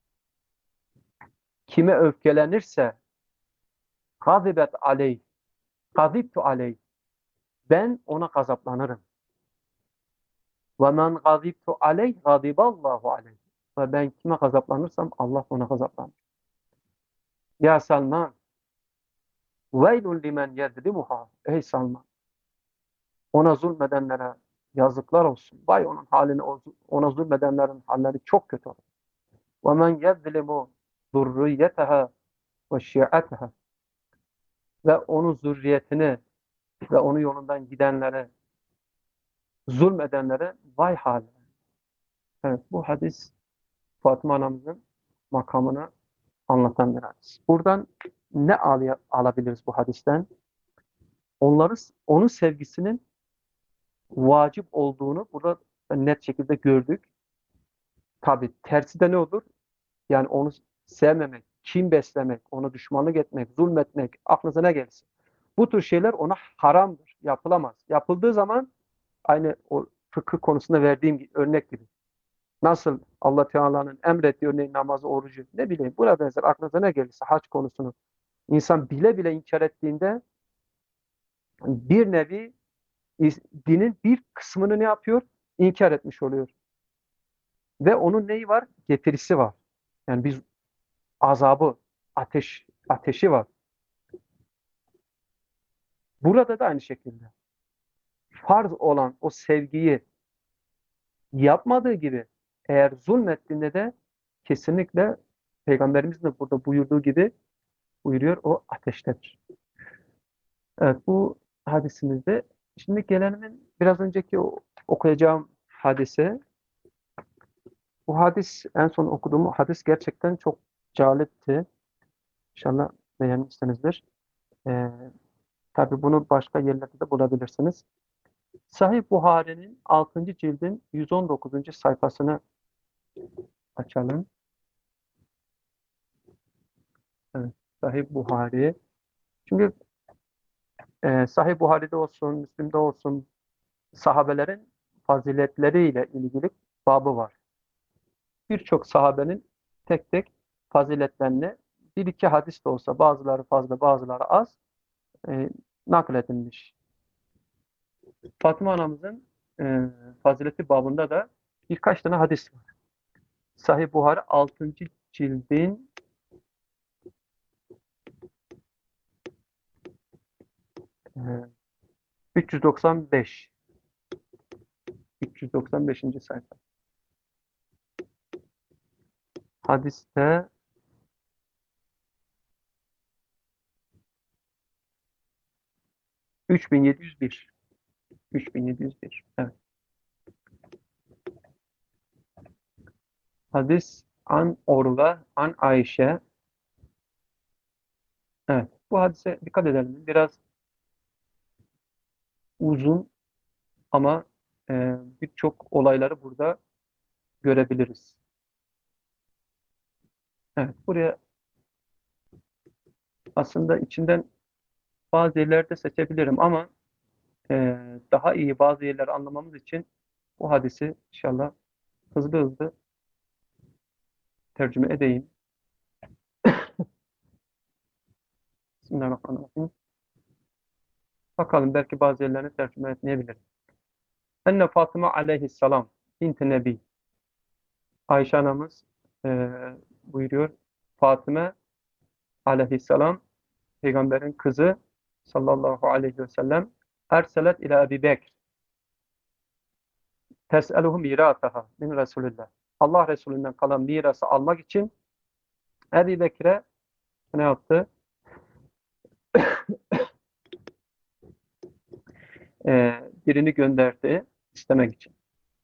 kime öfkelenirse, gazibet aleyh, gazibtu aleyh. Ben ona gazaplanırım. Ve men gazibtu aleyh, gaziballahu aleyh. Ve ben kime gazaplanırsam Allah ona gazaplanır. Ya Salman, veylun limen yedlimuha. Ey Salman, ona zulmedenlere yazıklar olsun. Vay onun haline, ona zulmedenlerin halleri çok kötü olur. Ve men yedlimu zurriyeteha ve şiateha. Ve onun zürriyetini ve onun yolundan gidenlere, zulmedenlere vay haline. Evet, bu hadis Fatıma anamızın makamını anlatan bir hadis. Buradan ne al alabiliriz bu hadisten? Onları, onun sevgisinin vacip olduğunu burada net şekilde gördük. Tabi tersi de ne olur? Yani onu sevmemek, kin beslemek, ona düşmanlık etmek, zulmetmek, aklınıza ne gelsin? Bu tür şeyler ona haramdır, yapılamaz. Yapıldığı zaman aynı o fıkıh konusunda verdiğim örnek gibi. Nasıl Allah Teala'nın emrettiği örneğin namazı, orucu, ne bileyim buna benzer aklınıza ne gelirse hac konusunu insan bile bile inkar ettiğinde bir nevi dinin bir kısmını ne yapıyor? İnkar etmiş oluyor. Ve onun neyi var? Getirisi var. Yani biz azabı, ateş, ateşi var. Burada da aynı şekilde. Farz olan o sevgiyi yapmadığı gibi eğer zulmettiğinde de kesinlikle Peygamberimiz de burada buyurduğu gibi buyuruyor, o ateştedir. Evet, bu hadisimizde. Şimdi gelelim biraz önceki o, okuyacağım hadise. Bu hadis, en son okuduğum hadis gerçekten çok cazipti. İnşallah beğenmişsinizdir. Ee, tabii bunu başka yerlerde de bulabilirsiniz. Sahih Buhari'nin altıncı cildin yüz on dokuzuncu sayfasını açalım. Evet, Sahih Buhari. Çünkü e, Sahih Buhari'de olsun, Müslim'de olsun sahabelerin faziletleriyle ilgili babı var. Birçok sahabenin tek tek faziletlerini bir iki hadis de olsa bazıları fazla bazıları az e, nakledilmiş. Fatıma anamızın e, fazileti babında da birkaç tane hadis var. Sahih Buhari altıncı cildin e, üç yüz doksan beş üç yüz doksan beşinci sayfa. Hadiste üç bin yedi yüz bir. üç bin yedi yüz bir. Evet. Hadis an Urve, an Ayşe. Evet. Bu hadise dikkat edelim. Biraz uzun ama e, birçok olayları burada görebiliriz. Evet. Buraya aslında içinden bazı yerleri de seçebilirim ama e, daha iyi bazı yerleri anlamamız için bu hadisi inşallah hızlı hızlı tercüme edeyim. Bismillahirrahmanirrahim. Bakalım belki bazı yerlerini tercüme etmeyebilirim. Enne Fatıma aleyhisselam bint-i Nebi. Ayşe anamız e, buyuruyor. Fatıma aleyhisselam peygamberin kızı sallallahu aleyhi ve sellem erselet ila Ebi Bekr tes'eluhu mirataha min Resulillah. Allah Resulü'nden kalan mirası almak için Ebi Bekir'e ne yaptı? E, birini gönderdi istemek için.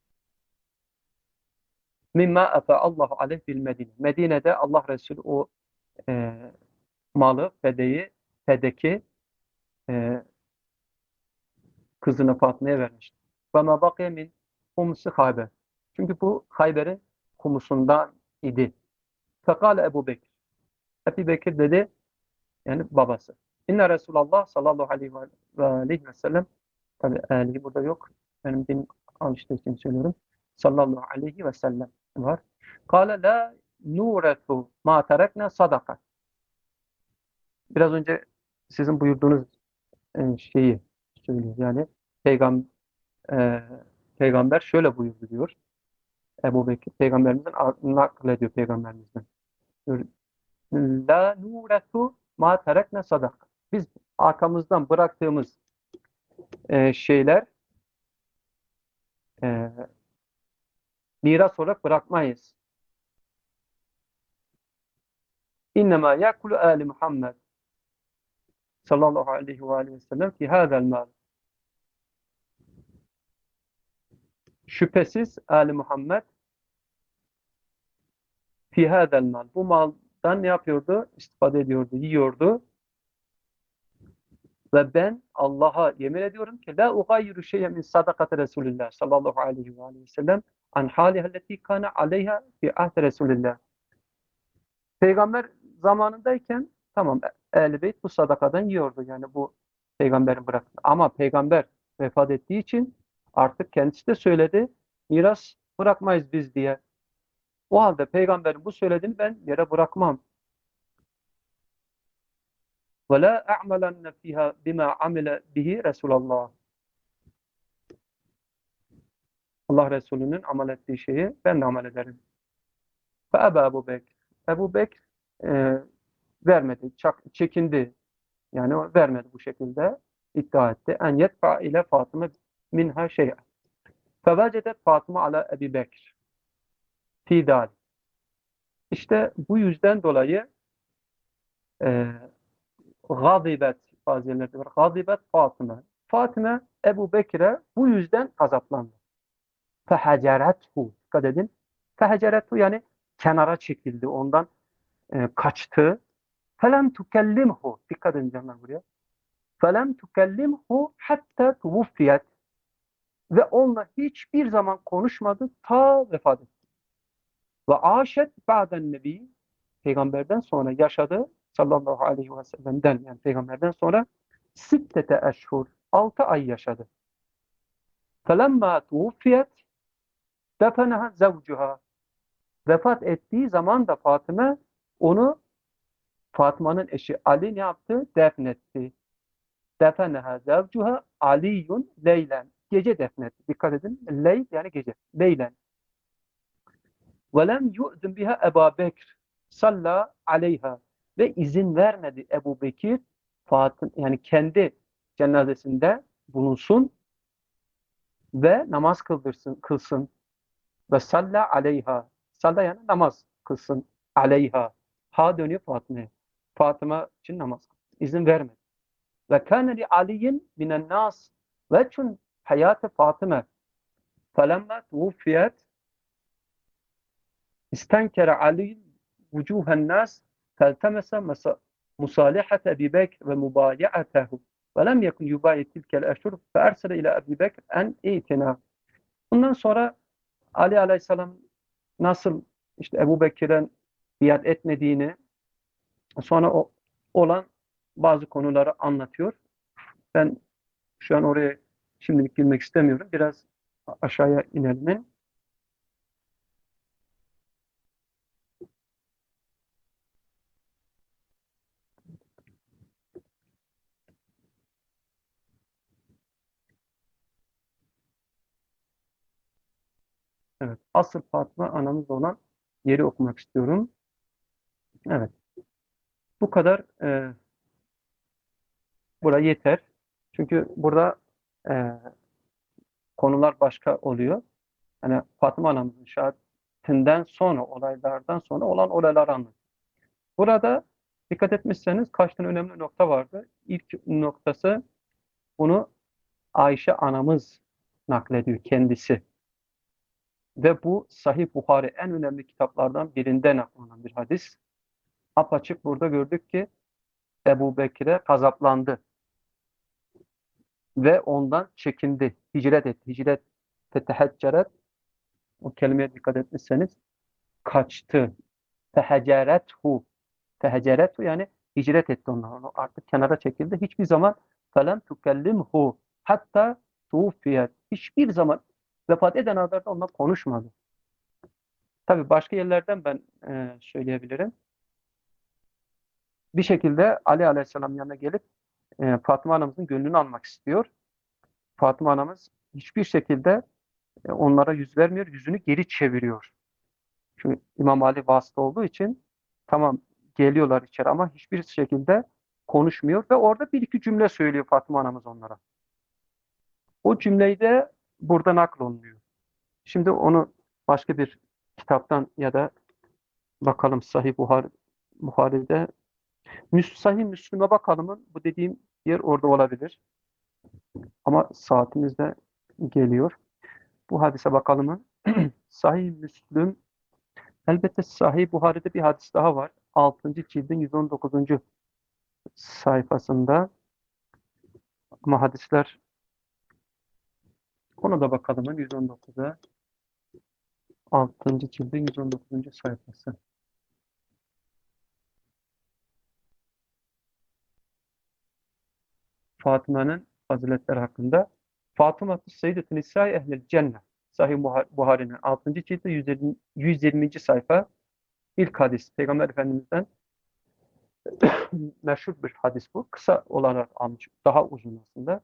Mimma efe Allahu aleyh bil Medine. Medine'de Allah Resulü o e, malı, fedeyi, fedeki e, kızını Fatma'ya vermişti. Ve ma bakiye min humusi Hayber. Çünkü bu Hayber'in humusundan idi. Fekale Ebu Bekir. Ebu Bekir dedi, yani babası. İnne Resulallah sallallahu aleyhi ve aleyhi ve sellem, tabi alihi burada yok. Benim din alıştığı için söylüyorum. Sallallahu aleyhi ve sellem var. Kale la nuretu ma terekne sadaka. Biraz önce sizin buyurduğunuz e, şeyi söylüyor. Yani peygam, e, peygamber şöyle buyurdu diyor. Ebu Bekir peygamberimizden naklediyor peygamberimizden. Diyor, la nuretu ma terekne sadaka. Biz arkamızdan bıraktığımız e, şeyler e, miras olarak bırakmayız. İnnemâ yakulu âli Muhammed sallallahu aleyhi ve aleyhi ve sellem fi hâzel mal. Şüphesiz âli Muhammed fi hâzel mal. Bu maldan ne yapıyordu? İstifade ediyordu, yiyordu. Ve ben Allah'a yemin ediyorum ki la ugayyiru şey'en min sadakati Resulillah sallallahu aleyhi ve aleyhi ve sellem an halihalleti kana aleyha fi ahdi Resulillah. Peygamber zamanındayken tamam Ehl-i Beyt bu sadakadan yiyordu. Yani bu peygamberin bıraktı. Ama peygamber vefat ettiği için artık kendisi de söyledi. Miras bırakmayız biz diye. O halde peygamberin bu söylediğini ben yere bırakmam. Ve la a'malenne fiha bima amile bihi Resulullah. Allah Resulü'nün amel ettiği şeyi ben de amel ederim. Ve Ebu Ebu Bekir. Ebu Bekir e, vermedi, çak, çekindi. Yani o vermedi bu şekilde iddia etti. En yetfa ile Fatıma minha şey'e. Fevecedet Fatıma ala Ebi Bekir. Fidal. İşte bu yüzden dolayı e, gazibet bazı yerlerde var. Gazibet Fatıma. Fatıma Ebu Bekir'e bu yüzden azaplandı. Fehacerethu. Dikkat edin. Fehacerethu yani kenara çekildi. Ondan e, kaçtı. Felem tukellimhu. Dikkat edin canlar buraya. Felem tukellimhu hatta tuvuffiyet. Ve onunla hiçbir zaman konuşmadı ta vefat etti. Ve aşet ba'den nebi. Peygamberden sonra yaşadı. Sallallahu aleyhi ve sellem'den yani peygamberden sonra sittete eşhur. Altı ay yaşadı. Felemma tuvuffiyet defeneha zevcuha. Vefat ettiği zaman da Fatıma onu Fatıma'nın eşi Ali ne yaptı? Defnetti. Defeneha zevcuha Aliyun leylen. Gece defnetti. Dikkat edin. Leyl yani gece. Leylen. Ve lem yu'zin biha Ebu Bekir salla aleyha. Ve izin vermedi Ebu Bekir Fatım, yani kendi cenazesinde bulunsun ve namaz kıldırsın, kılsın. Ve salla aleyha. Salla yani namaz kılsın. aleyha. Ha dönüyor Fatıma'ya. Fatıma için namaz kıl. İzin vermedi. Ve kâne li aliyin minen nas veçhun hayâte Fatıma. Felemme tuvuffiyet istenkere Ali vucuhen nas feltemese musalihate Ebi Bekr ve mubayi'atehu ve lem yekun yubayi tilkel eşhur fe ersele ile Ebi Bekr en itina. Bundan sonra Ali Aleyhisselam nasıl işte Ebu Bekir'den biat etmediğini, sonra o olan bazı konuları anlatıyor. Ben şu an oraya şimdilik girmek istemiyorum. Biraz aşağıya inelim. Evet. Asıl Fatıma anamız olan yeri okumak istiyorum. Evet. Bu kadar e, buraya yeter. Çünkü burada e, konular başka oluyor. Yani Fatıma anamızın şehadetinden sonra, olaylardan sonra olan olayları anlatıyor. Burada dikkat etmişseniz kaç tane önemli nokta vardı. İlk noktası bunu Ayşe anamız naklediyor kendisi. Ve bu Sahih Buhari en önemli kitaplardan birinde naklanan bir hadis. Apaçık burada gördük ki Ebu Bekir'e gazaplandı ve ondan çekindi, hicret etti. Hicret tetehecceret, o kelimeye dikkat etmişseniz kaçtı. Tehecerethu, tehecerethu yani hicret etti ondan. Onu artık kenara çekildi. Hiçbir zaman felem tukellimhu hatta tuğfiyet. Hiçbir zaman vefat eden kadar da onunla konuşmadı. Tabii başka yerlerden ben e, söyleyebilirim. Bir şekilde Ali Aleyhisselam yanına gelip e, Fatıma anamızın gönlünü almak istiyor. Fatıma anamız hiçbir şekilde e, onlara yüz vermiyor, yüzünü geri çeviriyor. Çünkü İmam Ali vasıta olduğu için tamam geliyorlar içeri ama hiçbir şekilde konuşmuyor ve orada bir iki cümle söylüyor Fatıma anamız onlara. O cümleyi de burada naklolunuyor. Şimdi onu başka bir kitaptan ya da bakalım Sahih Buhari, Buhari'de Müs Sahih Müslüm'e bakalım. Bu dediğim yer orada olabilir. Ama saatimiz de geliyor. Bu hadise bakalım. Sahih Müslüm. Elbette Sahih Buhari'de bir hadis daha var. altıncı cildin yüz on dokuzuncu sayfasında. Ama hadisler ona da bakalım. yüz on dokuza. altıncı cildin yüz on dokuzuncu sayfası. Fatıma'nın faziletleri hakkında. Fatıma Seyyidetün Nisa-i Ehlil Cennet. Sahih Buhari'nin altıncı cildi yüz yirminci sayfa. İlk hadis. Peygamber Efendimiz'den meşhur bir hadis bu. Kısa olarak almış. Daha uzun aslında.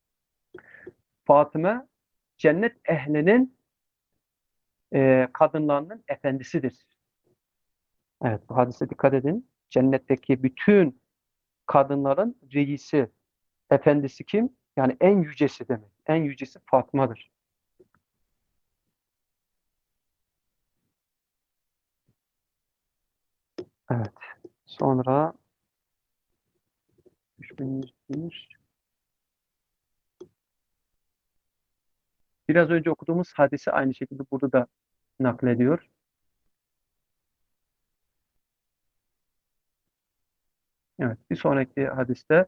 Fatıma cennet ehlinin e, kadınlarının efendisidir. Evet, bu hadise dikkat edin. Cennetteki bütün kadınların reisi, efendisi kim? Yani en yücesi demek. En yücesi Fatma'dır. Evet. Sonra üç bin yüz bir. Biraz önce okuduğumuz hadisi aynı şekilde burada da naklediyor. Evet. Bir sonraki hadiste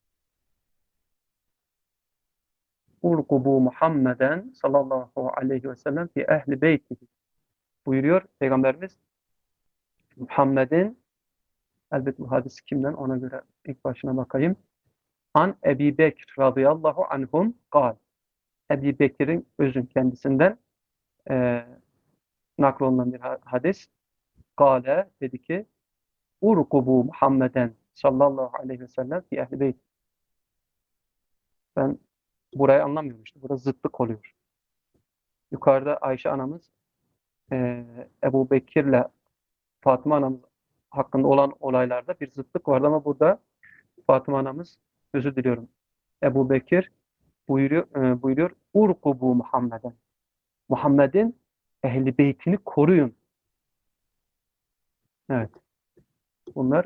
Urkubu Muhammeden sallallahu aleyhi ve sellem fi ehli beyti buyuruyor Peygamberimiz. Muhammed'in, elbette bu hadis kimden, ona göre ilk başına bakayım. An Ebi Bekir radıyallahu anhum gal. Ebi Bekir'in özün kendisinden e, naklolunan bir hadis. Gale dedi ki Urkubu Muhammeden sallallahu aleyhi ve sellem fi ehli beyt. Ben burayı anlamıyorum işte. Burada zıtlık oluyor. Yukarıda Ayşe anamız e, Ebu Bekir'le Fatıma anamız hakkında olan olaylarda bir zıtlık vardı ama burada Fatıma anamız, özür diliyorum, Ebu Bekir buyuruyor, e, buyuruyor Urkubu Muhammeden. Muhammed'in ehli beytini koruyun. Evet. Bunlar.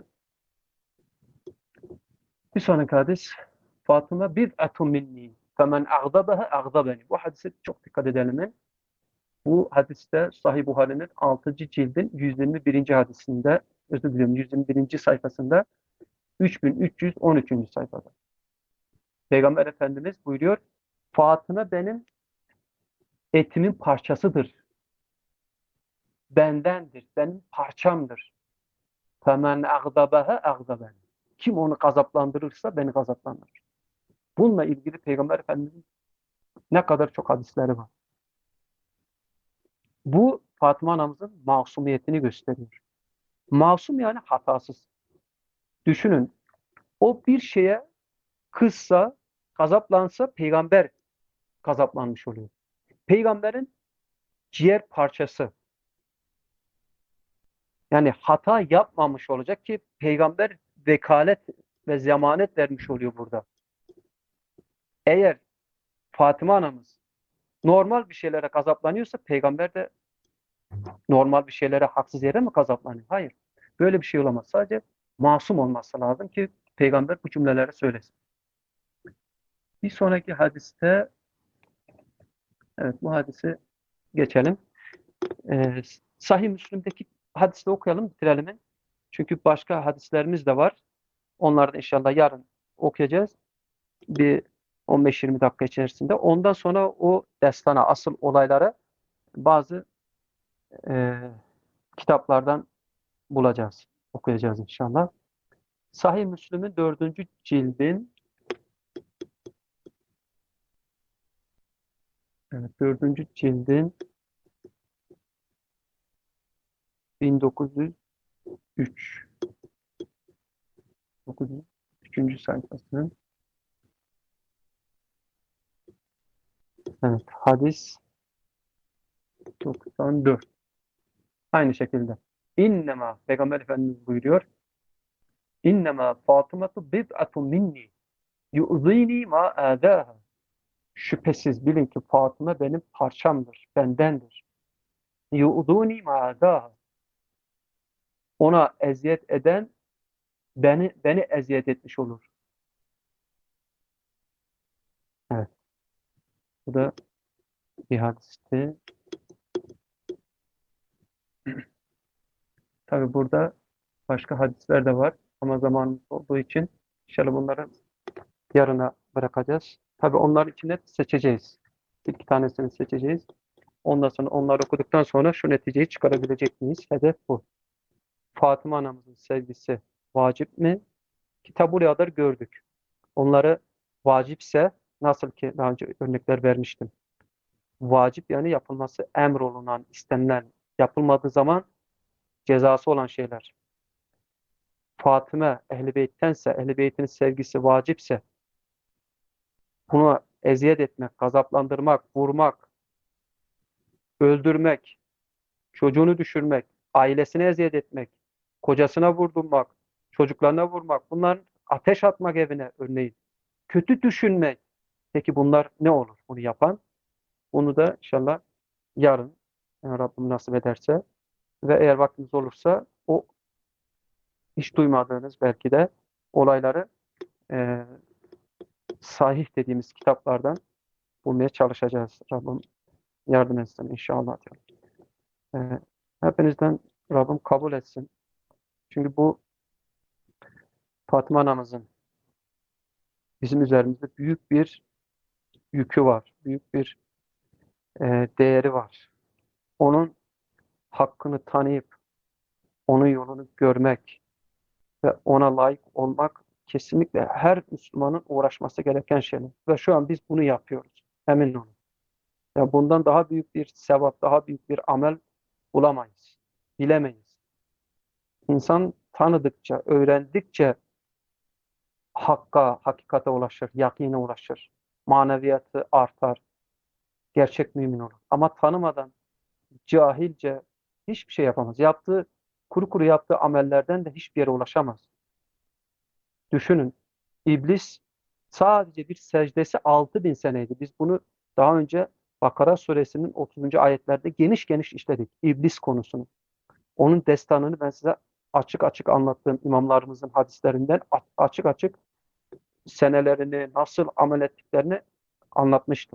Bir sonraki hadis. Fatıma bid'atun minni. Femen agdabeha agdabeni. Bu hadise çok dikkat edelim. Bu hadiste Sahih Buhari'nin altıncı cildin yüz yirmi birinci hadisinde, özür diliyorum, yüz yirmi birinci sayfasında, üç bin üç yüz on üçüncü sayfada. Peygamber Efendimiz buyuruyor, Fatıma benim etimin parçasıdır. Bendendir, benim parçamdır. Femen agdabeha agdabeni. Kim onu gazaplandırırsa beni gazaplandırır. Bununla ilgili Peygamber Efendimiz'in ne kadar çok hadisleri var. Bu Fatıma anamızın masumiyetini gösteriyor. Masum yani hatasız. Düşünün, o bir şeye kızsa, gazaplansa peygamber gazaplanmış oluyor. Peygamberin ciğer parçası. Yani hata yapmamış olacak ki peygamber vekalet ve zemanet vermiş oluyor burada. Eğer Fatıma anamız normal bir şeylere gazaplanıyorsa peygamber de normal bir şeylere haksız yere mi gazaplanıyor? Hayır. Böyle bir şey olamaz. Sadece masum olması lazım ki peygamber bu cümleleri söylesin. Bir sonraki hadiste, evet, bu hadisi geçelim. Ee, Sahih Müslim'deki hadisi okuyalım, bitirelim. Çünkü başka hadislerimiz de var. Onları da inşallah yarın okuyacağız. Bir on beş yirmi dakika içerisinde. Ondan sonra o destana, asıl olayları bazı e, kitaplardan bulacağız. Okuyacağız inşallah. Sahih Müslim'in dördüncü cildin, evet, dördüncü cildin bin dokuz yüz üç dokuz yüz üçüncü sayfasının, evet, hadis doksan dört. Aynı şekilde. İnnemâ, Peygamber Efendimiz buyuruyor. İnnemâ Fatımatu bid'atun minni yu'zînî mâ âdâha. Şüphesiz bilin ki Fatıma benim parçamdır, bendendir. Yu'zûnî mâ âdâha. Ona eziyet eden beni beni eziyet etmiş olur. Evet. Bu da bir hadisti. Tabi burada başka hadisler de var ama zamanımız olduğu için inşallah bunları yarına bırakacağız. Tabi onların içinde seçeceğiz. İki tanesini seçeceğiz. Ondan sonra onları okuduktan sonra şu neticeyi çıkarabilecek miyiz? Hedef bu. Fatıma anamızın sevgisi vacip mi? Kitab-ı kadar gördük. Onları vacipse, nasıl ki daha önce örnekler vermiştim. Vacip yani yapılması emrolunan, istenilen, yapılmadığı zaman cezası olan şeyler. Fatıma Ehl-i Beyt'tense, Ehl-i Beyt'in sevgisi vacipse, bunu eziyet etmek, gazaplandırmak, vurmak, öldürmek, çocuğunu düşürmek, ailesine eziyet etmek, kocasına vurdurmak, çocuklarına vurmak, bunlar ateş atmak evine örneğin. Kötü düşünmek. Peki bunlar ne olur bunu yapan? Bunu da inşallah yarın, yani Rabbim nasip ederse ve eğer vaktiniz olursa o hiç duymadığınız belki de olayları e, sahih dediğimiz kitaplardan bulmaya çalışacağız. Rabbim yardım etsin inşallah. E, hepinizden Rabbim kabul etsin. Çünkü bu Fatıma anamızın bizim üzerimizde büyük bir yükü var. Büyük bir e, değeri var. Onun hakkını tanıyıp onun yolunu görmek ve ona layık olmak kesinlikle her Müslümanın uğraşması gereken şeyler. Ve şu an biz bunu yapıyoruz. Emin olun. Ya bundan daha büyük bir sevap, daha büyük bir amel bulamayız. Bilemeyiz. İnsan tanıdıkça, öğrendikçe hakka, hakikate ulaşır, yakine ulaşır. Maneviyatı artar, gerçek mümin olur. Ama tanımadan, cahilce hiçbir şey yapamaz. Yaptığı, kuru kuru yaptığı amellerden de hiçbir yere ulaşamaz. Düşünün, İblis sadece bir secdesi altı bin seneydi. Biz bunu daha önce Bakara suresinin otuzuncu ayetlerde geniş geniş işledik. İblis konusunu. Onun destanını ben size açık açık anlattığım imamlarımızın hadislerinden açık açık senelerini, nasıl amel ettiklerini anlatmıştım.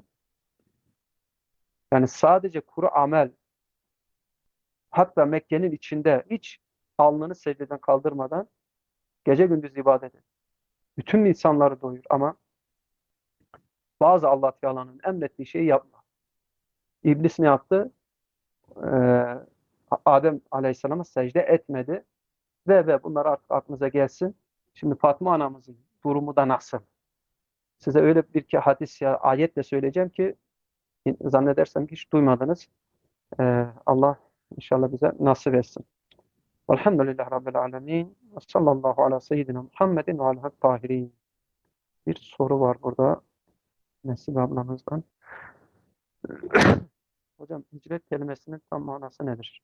Yani sadece kuru amel, hatta Mekke'nin içinde hiç alnını secdeden kaldırmadan gece gündüz ibadet et. Bütün insanları doyur ama bazı Allah Teala'nın emrettiği şeyi yapma. İblis ne yaptı? Ee, Adem Aleyhisselam'a secde etmedi. Ve ve bunlar artık aklınıza gelsin. Şimdi Fatma anamızın durumu da nasıl? Size öyle bir ki hadis ya ayetle söyleyeceğim ki zannedersem ki hiç duymadınız. Ee, Allah inşallah bize nasip etsin. Velhamdülillahi Rabbil alemin. Ve sallallahu ala seyyidina Muhammedin ve aleyhi tahirin. Bir soru var burada. Nesibe ablamızdan. Hocam hicret kelimesinin tam manası nedir?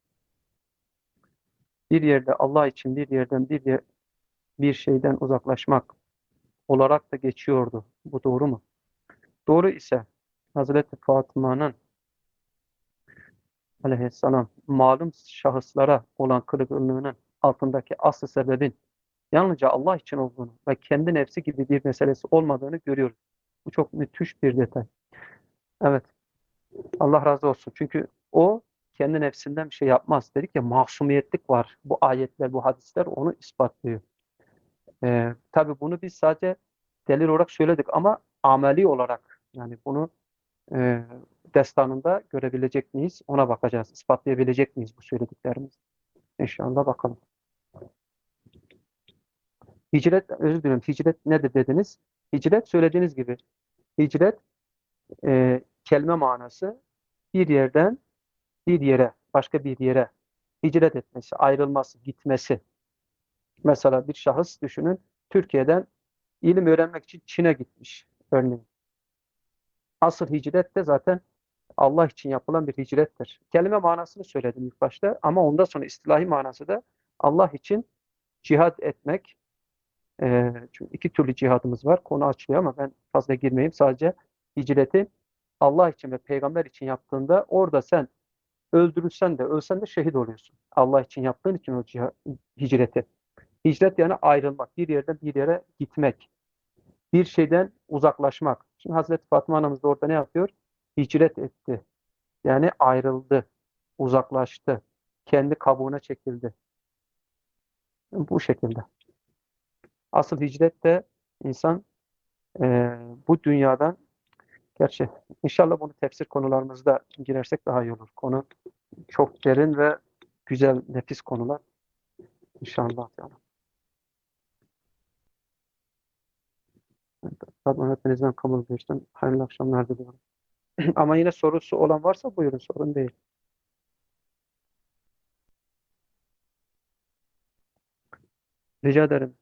Bir yerde Allah için bir yerden bir yer, bir şeyden uzaklaşmak olarak da geçiyordu. Bu doğru mu? Doğru ise Hazreti Fatıma'nın aleyhisselam malum şahıslara olan kırgınlığının altındaki asıl sebebin yalnızca Allah için olduğunu ve kendi nefsi gibi bir meselesi olmadığını görüyoruz. Bu çok müthiş bir detay. Evet, Allah razı olsun. Çünkü o kendi nefsinden bir şey yapmaz. Dedik ya masumiyetlik var. Bu ayetler, bu hadisler onu ispatlıyor. Ee, tabii bunu biz sadece delil olarak söyledik ama ameli olarak yani bunu e, destanında görebilecek miyiz? Ona bakacağız. İspatlayabilecek miyiz bu söylediklerimizi? İnşallah bakalım. Hicret, özür dilerim. Hicret nedir dediniz? Hicret söylediğiniz gibi. Hicret e, kelime manası bir yerden bir yere, başka bir yere hicret etmesi, ayrılması, gitmesi. Mesela bir şahıs düşünün, Türkiye'den ilim öğrenmek için Çin'e gitmiş örneğin. Asıl hicret de zaten Allah için yapılan bir hicrettir. Kelime manasını söyledim ilk başta ama ondan sonra istilahi manası da Allah için cihad etmek. Ee, çünkü iki türlü cihadımız var. Konu açılıyor ama ben fazla girmeyeyim. Sadece hicreti Allah için ve peygamber için yaptığında orada sen öldürülsen de ölsen de şehit oluyorsun. Allah için yaptığın için o cihad, hicreti. Hicret yani ayrılmak, bir yerden bir yere gitmek, bir şeyden uzaklaşmak. Şimdi Hazreti Fatıma anamız da orada ne yapıyor? Hicret etti. Yani ayrıldı, uzaklaştı, kendi kabuğuna çekildi. Bu şekilde. Asıl hicret de insan e, bu dünyadan, gerçi inşallah bunu tefsir konularımızda girersek daha iyi olur. Konu çok derin ve güzel, nefis konular. İnşallah. Yani. Rabbim hepinizden kabul etsin. Hayırlı akşamlar diliyorum. Ama yine sorusu olan varsa buyurun, sorun değil. Rica ederim.